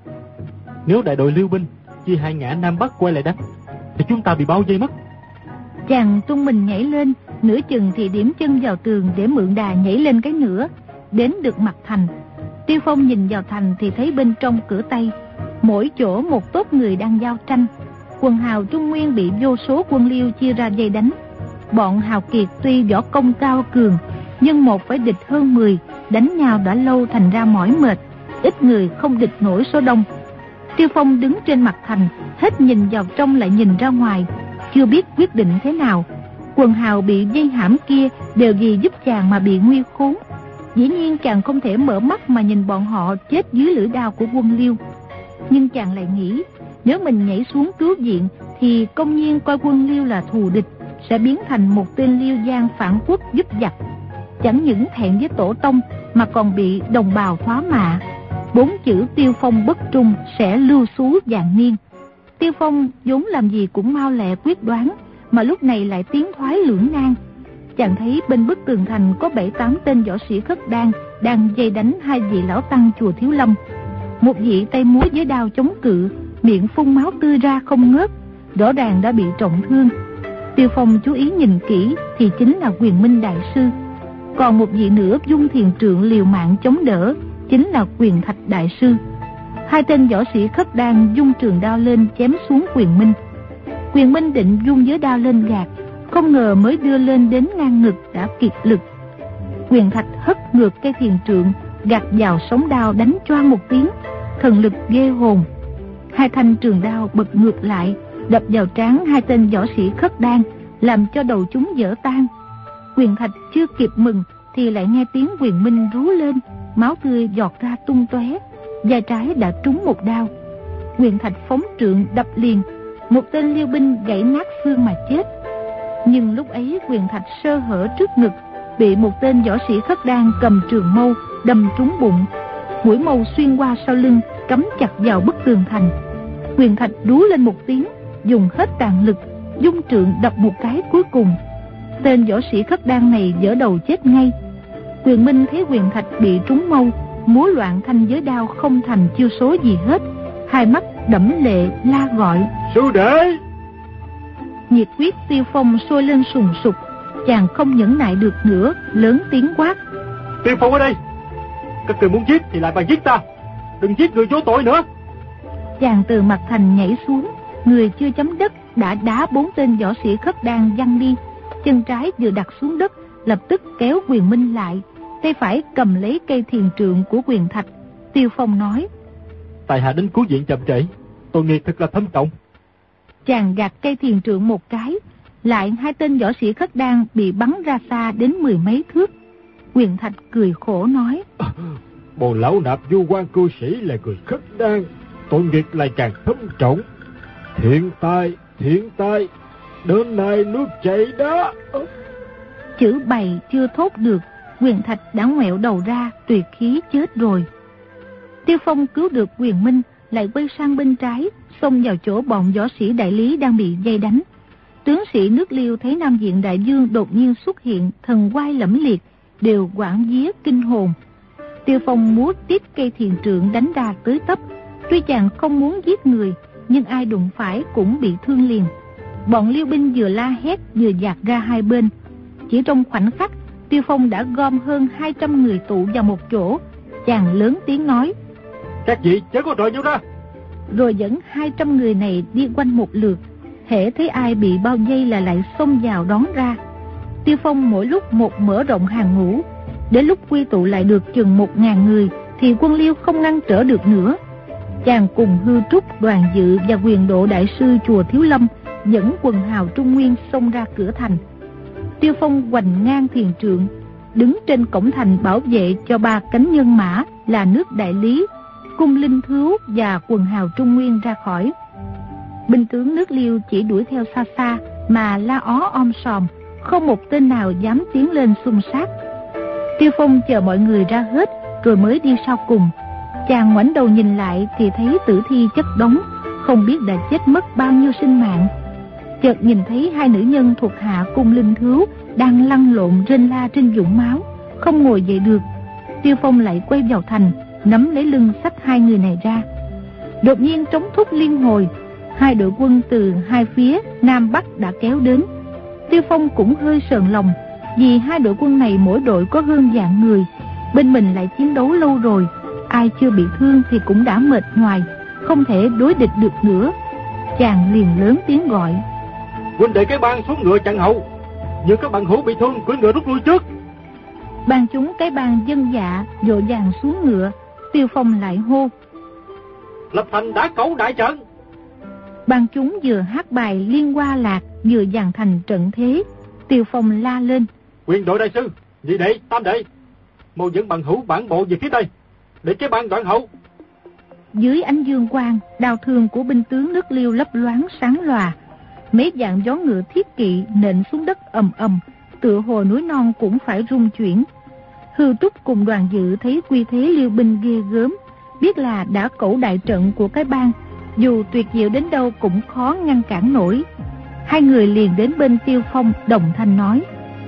nếu đại đội Liêu binh chia hai ngã nam bắc quay lại đánh thì chúng ta bị bao vây mất. Chàng tung mình nhảy lên, nửa chừng thì điểm chân vào tường để mượn đà nhảy lên cái nữa, đến được mặt thành. Tiêu Phong nhìn vào thành thì thấy bên trong cửa Tây mỗi chỗ một tốp người đang giao tranh. Quần hào Trung Nguyên bị vô số quân Liêu chia ra dây đánh. Bọn hào kiệt tuy võ công cao cường, nhưng một phải địch hơn 10, đánh nhau đã lâu thành ra mỏi mệt, ít người không địch nổi số đông. Tiêu Phong đứng trên mặt thành, hết nhìn vào trong lại nhìn ra ngoài, chưa biết quyết định thế nào. Quần hào bị dây hãm kia đều vì giúp chàng mà bị nguy khốn. Dĩ nhiên chàng không thể mở mắt mà nhìn bọn họ chết dưới lưỡi đao của quân Liêu. Nhưng chàng lại nghĩ, nếu mình nhảy xuống cứu viện thì công nhiên coi quân Liêu là thù địch, sẽ biến thành một tên Liêu giang phản quốc giúp giặc. Chẳng những thẹn với tổ tông mà còn bị đồng bào thoá mạ. 4 chữ Tiêu Phong bất trung sẽ lưu xú vạn niên. Tiêu Phong vốn làm gì cũng mau lẹ quyết đoán, mà lúc này lại tiến thoái lưỡng nan. Chàng thấy bên bức tường thành có 7-8 tên võ sĩ khất đan đang dây đánh hai vị lão tăng chùa Thiếu Lâm. Một vị tay múa với đao chống cự, miệng phun máu tươi ra không ngớt, rõ ràng đã bị trọng thương. Tiêu Phong chú ý nhìn kỹ thì chính là Quyền Minh đại sư. Còn một vị nữa dung thiền trượng liều mạng chống đỡ, chính là Quyền Thạch đại sư. Hai tên võ sĩ khất đan dung trường đao lên chém xuống Quyền Minh. Quyền Minh định dung giới đao lên gạt, không ngờ mới đưa lên đến ngang ngực đã kiệt lực. Quyền Thạch hất ngược cây thiền trượng, gạt vào sống đao đánh choang một tiếng, thần lực ghê hồn. Hai thanh trường đao bật ngược lại, đập vào trán hai tên võ sĩ khất đan, làm cho đầu chúng vỡ tan. Quyền Thạch chưa kịp mừng thì lại nghe tiếng Quyền Minh rú lên, máu tươi giọt ra tung tóe, vai trái đã trúng một đao. Quyền Thạch phóng trượng đập liền, một tên Liêu binh gãy nát xương mà chết. Nhưng lúc ấy Quyền Thạch sơ hở trước ngực, bị một tên võ sĩ khất đan cầm trường mâu đâm trúng bụng. Mũi mâu xuyên qua sau lưng, cắm chặt vào bức tường thành. Quyền Thạch rú lên một tiếng, dùng hết tàn lực, dung trượng đập một cái cuối cùng. Tên võ sĩ khất đan này vỡ đầu chết ngay. Quyền Minh thấy Quyền Thạch bị trúng mâu, múa loạn thanh giới đao không thành chiêu số gì hết, hai mắt đẫm lệ la gọi: Sư đệ! Nhiệt huyết Tiêu Phong sôi lên sùng sục, chàng không nhẫn nại được nữa, lớn tiếng quát: Tiêu Phong ở đây! Các người muốn giết thì lại mà giết ta, đừng giết người vô tội nữa. Chàng từ mặt thành nhảy xuống, người chưa chấm đất đã đá 4 tên võ sĩ khất đan văng đi. Chân trái vừa đặt xuống đất, lập tức kéo Quyền Minh lại, tay phải cầm lấy cây thiền trượng của Quyền Thạch. Tiêu Phong nói: tại hạ đến cứu viện chậm trễ, tội nghiệp thật là thâm trọng. Chàng gạt cây thiền trượng một cái, lại 2 tên võ sĩ Khất Đan bị bắn ra xa đến 10 mấy thước. Quyền Thạch cười khổ nói: Bồ lão nạp du quan cư sĩ là người Khất Đan, tội nghiệp lại càng thâm trọng. Thiện tai, đến nay nước chảy đó. Chữ bày chưa thốt được, Quyền Thạch đã ngoẹo đầu ra, tuyệt khí chết rồi. Tiêu Phong cứu được Quyền Minh, lại quay sang bên trái, xông vào chỗ bọn võ sĩ Đại Lý đang bị vây đánh. Tướng sĩ nước Liêu thấy Nam Diện Đại Vương đột nhiên xuất hiện, thần oai lẫm liệt, đều hoảng vía kinh hồn. Tiêu Phong múa tiếp cây thiền trượng đánh ra tới tấp. Tuy chàng không muốn giết người, nhưng ai đụng phải cũng bị thương liền. Bọn Liêu binh vừa la hét vừa dạt ra hai bên. Chỉ trong khoảnh khắc, Tiêu Phong đã gom hơn 200 người tụ vào một chỗ. Chàng lớn tiếng nói: các vị chớ có rời nhau ra. Rồi dẫn 200 người này đi quanh một lượt. Hễ thấy ai bị bao vây là lại xông vào đón ra. Tiêu Phong mỗi lúc một mở rộng hàng ngũ. Đến lúc quy tụ lại được chừng 1000 người thì quân Liêu không ngăn trở được nữa. Chàng cùng Hư Trúc, Đoàn Dự và Quyền Độ đại sư chùa Thiếu Lâm dẫn quần hào Trung Nguyên xông ra cửa thành. Tiêu Phong hoành ngang thiền trượng, đứng trên cổng thành bảo vệ cho 3 cánh nhân mã là nước Đại Lý, Cung Linh Thứu và quần hào Trung Nguyên ra khỏi. Binh tướng nước Liêu chỉ đuổi theo xa xa mà la ó om sòm, không một tên nào dám tiến lên xung sát. Tiêu Phong chờ mọi người ra hết rồi mới đi sau cùng. Chàng ngoảnh đầu nhìn lại thì thấy tử thi chất đống, không biết đã chết mất bao nhiêu sinh mạng. Chợt nhìn thấy 2 nữ nhân thuộc hạ Cung Linh Thứu đang lăn lộn rên la trên vũng máu, không ngồi dậy được. Tiêu Phong lại quay vào thành, nắm lấy lưng xách 2 người này ra. Đột nhiên trống thúc liên hồi, 2 đội quân từ 2 phía Nam Bắc đã kéo đến. Tiêu Phong cũng hơi sờn lòng, vì 2 đội quân này mỗi đội có hơn vạn người, bên mình lại chiến đấu lâu rồi, ai chưa bị thương thì cũng đã mệt nhoài, không thể đối địch được nữa. Chàng liền lớn tiếng gọi: huynh đệ cái bang xuống ngựa chặn hậu, nhưng các bạn hữu bị thương cưỡi ngựa rút lui trước. Ban chúng cái bang dân dạ vội vàng xuống ngựa. Tiêu Phong lại hô: lập thành đá cẩu đại trận. Ban chúng vừa hát bài Liên Hoa Lạc vừa dàn thành trận thế. Tiêu Phong la lên: Quyền Độ đại sư, nhị đệ, tam đệ, mau dẫn bằng hữu bản bộ về phía tây, để cái bang đoạn hậu. Dưới ánh dương quang, đao thương của binh tướng nước Liêu lấp loáng sáng lòa. Mấy vạn vó ngựa thiết kỵ nện xuống đất ầm ầm, tựa hồ núi non cũng phải rung chuyển. Hư Trúc cùng Đoàn Dự thấy quy thế Liêu binh ghê gớm, biết là đã cẩu đại trận của cái bang, dù tuyệt diệu đến đâu cũng khó ngăn cản nổi. 2 người liền đến bên Tiêu Phong đồng thanh nói: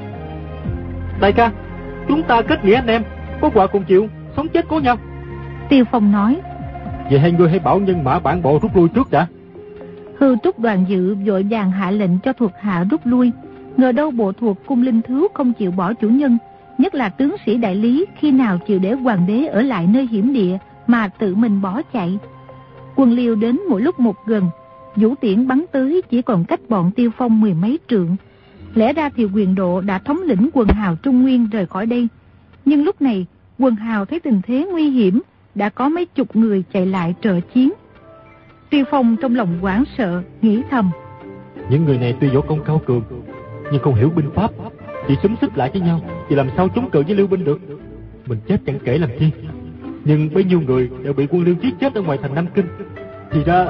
đại ca, chúng ta kết nghĩa anh em, có quả cùng chịu, sống chết cố nhau. Tiêu Phong nói: vậy 2 người hãy bảo nhân mã bản bộ rút lui trước đã. Hư Trúc Đoàn Dự vội vàng hạ lệnh cho thuộc hạ rút lui. Ngờ đâu bộ thuộc Cung Linh Thứu không chịu bỏ chủ nhân, nhất là tướng sĩ Đại Lý, khi nào chịu để hoàng đế ở lại nơi hiểm địa mà tự mình bỏ chạy. Quân Liêu đến mỗi lúc một gần, vũ tiễn bắn tới chỉ còn cách bọn Tiêu Phong 10 mấy trượng. Lẽ ra thì Quyền Độ đã thống lĩnh quần hào Trung Nguyên rời khỏi đây, nhưng lúc này quần hào thấy tình thế nguy hiểm, đã có mấy chục người chạy lại trợ chiến. Tiêu Phong trong lòng hoảng sợ, nghĩ thầm: những người này tuy võ công cao cường, nhưng không hiểu binh pháp, chỉ xúm xích lại với nhau thì làm sao chống cự với Liêu binh được. Mình chết chẳng kể làm chi, nhưng bấy nhiêu người đều bị quân Liêu giết chết ở ngoài thành Nam Kinh. Thì ra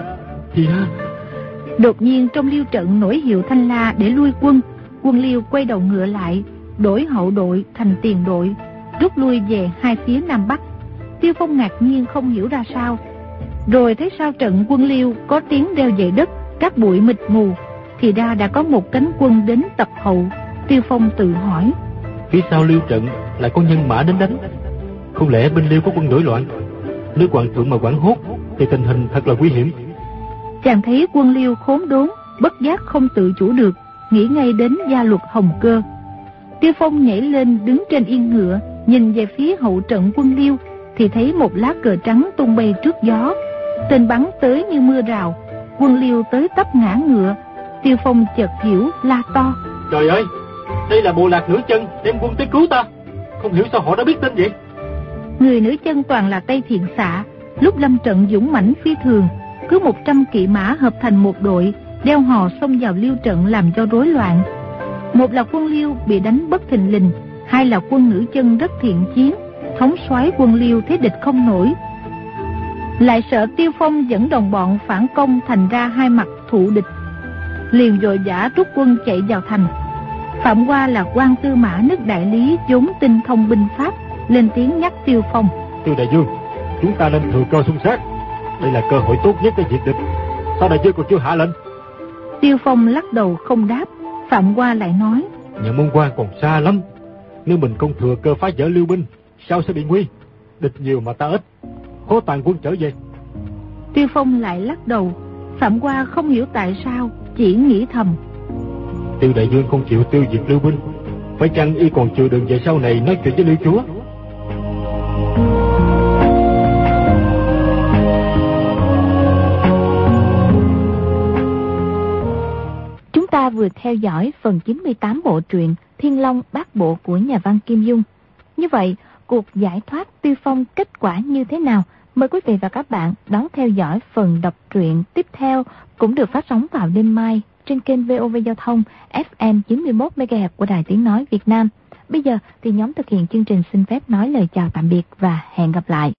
Đột nhiên trong Liêu trận nổi hiệu thanh la để lui quân. Quân Liêu quay đầu ngựa lại, đổi hậu đội thành tiền đội, rút lui về 2 phía Nam Bắc. Tiêu Phong ngạc nhiên không hiểu ra sao, rồi thấy sau trận quân Liêu có tiếng reo dậy đất, các bụi mịt mù, thì ra đã có một cánh quân đến tập hậu. Tiêu Phong tự hỏi: phía sau Liêu trận lại có nhân mã đến đánh, không lẽ bên Liêu có quân nổi loạn? Nếu hoàng thượng mà quản hốt thì tình hình thật là nguy hiểm. Chàng thấy quân Liêu khốn đốn, bất giác không tự chủ được, nghĩ ngay đến gia luật Hồng Cơ. Tiêu Phong nhảy lên đứng trên yên ngựa, nhìn về phía hậu trận quân Liêu thì thấy một lá cờ trắng tung bay trước gió, tên bắn tới như mưa rào. Quân Liêu tới tấp ngã ngựa. Tiêu Phong chợt hiểu, la to: trời ơi, đây là Bộ Lạc Nửa Chân đem quân tới cứu ta. Không hiểu sao họ đã biết tin vậy. Người nữ chân toàn là tay thiện xạ, lúc lâm trận dũng mãnh phi thường, cứ 100 kỵ mã hợp thành một đội, đeo hò xông vào Liêu trận làm cho rối loạn. Một là quân Liêu bị đánh bất thình lình, hai là quân nữ chân rất thiện chiến, thống soái quân Liêu thế địch không nổi. Lại sợ Tiêu Phong dẫn đồng bọn phản công, thành ra hai mặt thụ địch, liền vội vã rút quân chạy vào thành. Phạm Hoa là quan tư mã nước Đại Lý, vốn tinh thông binh pháp, lên tiếng nhắc Tiêu Phong: Tiêu đại vương, chúng ta nên thừa cơ xung sát, đây là cơ hội tốt nhất để diệt địch. Sao đại vương còn chưa hạ lệnh? Tiêu Phong lắc đầu không đáp. Phạm Hoa lại nói: Nhà môn quan còn xa lắm, nếu mình không thừa cơ phá vỡ Liêu binh, sao sẽ bị nguy? Địch nhiều mà ta ít, khó toàn quân trở về. Tiêu Phong lại lắc đầu. Phạm Hoa không hiểu tại sao, chỉ nghĩ thầm: Tiêu đại vương không chịu tiêu diệt Liêu binh, phải chăng y còn chừa đường về sau này nói chuyện với Liêu chúa? Chúng ta vừa theo dõi phần 98 bộ truyện Thiên Long Bát Bộ của nhà văn Kim Dung. Như vậy, cuộc giải thoát Tiêu Phong kết quả như thế nào? Mời quý vị và các bạn đón theo dõi phần đọc truyện tiếp theo, cũng được phát sóng vào đêm mai trên kênh VOV Giao thông FM 91 MHz của Đài Tiếng nói Việt Nam. Bây giờ thì nhóm thực hiện chương trình xin phép nói lời chào tạm biệt và hẹn gặp lại.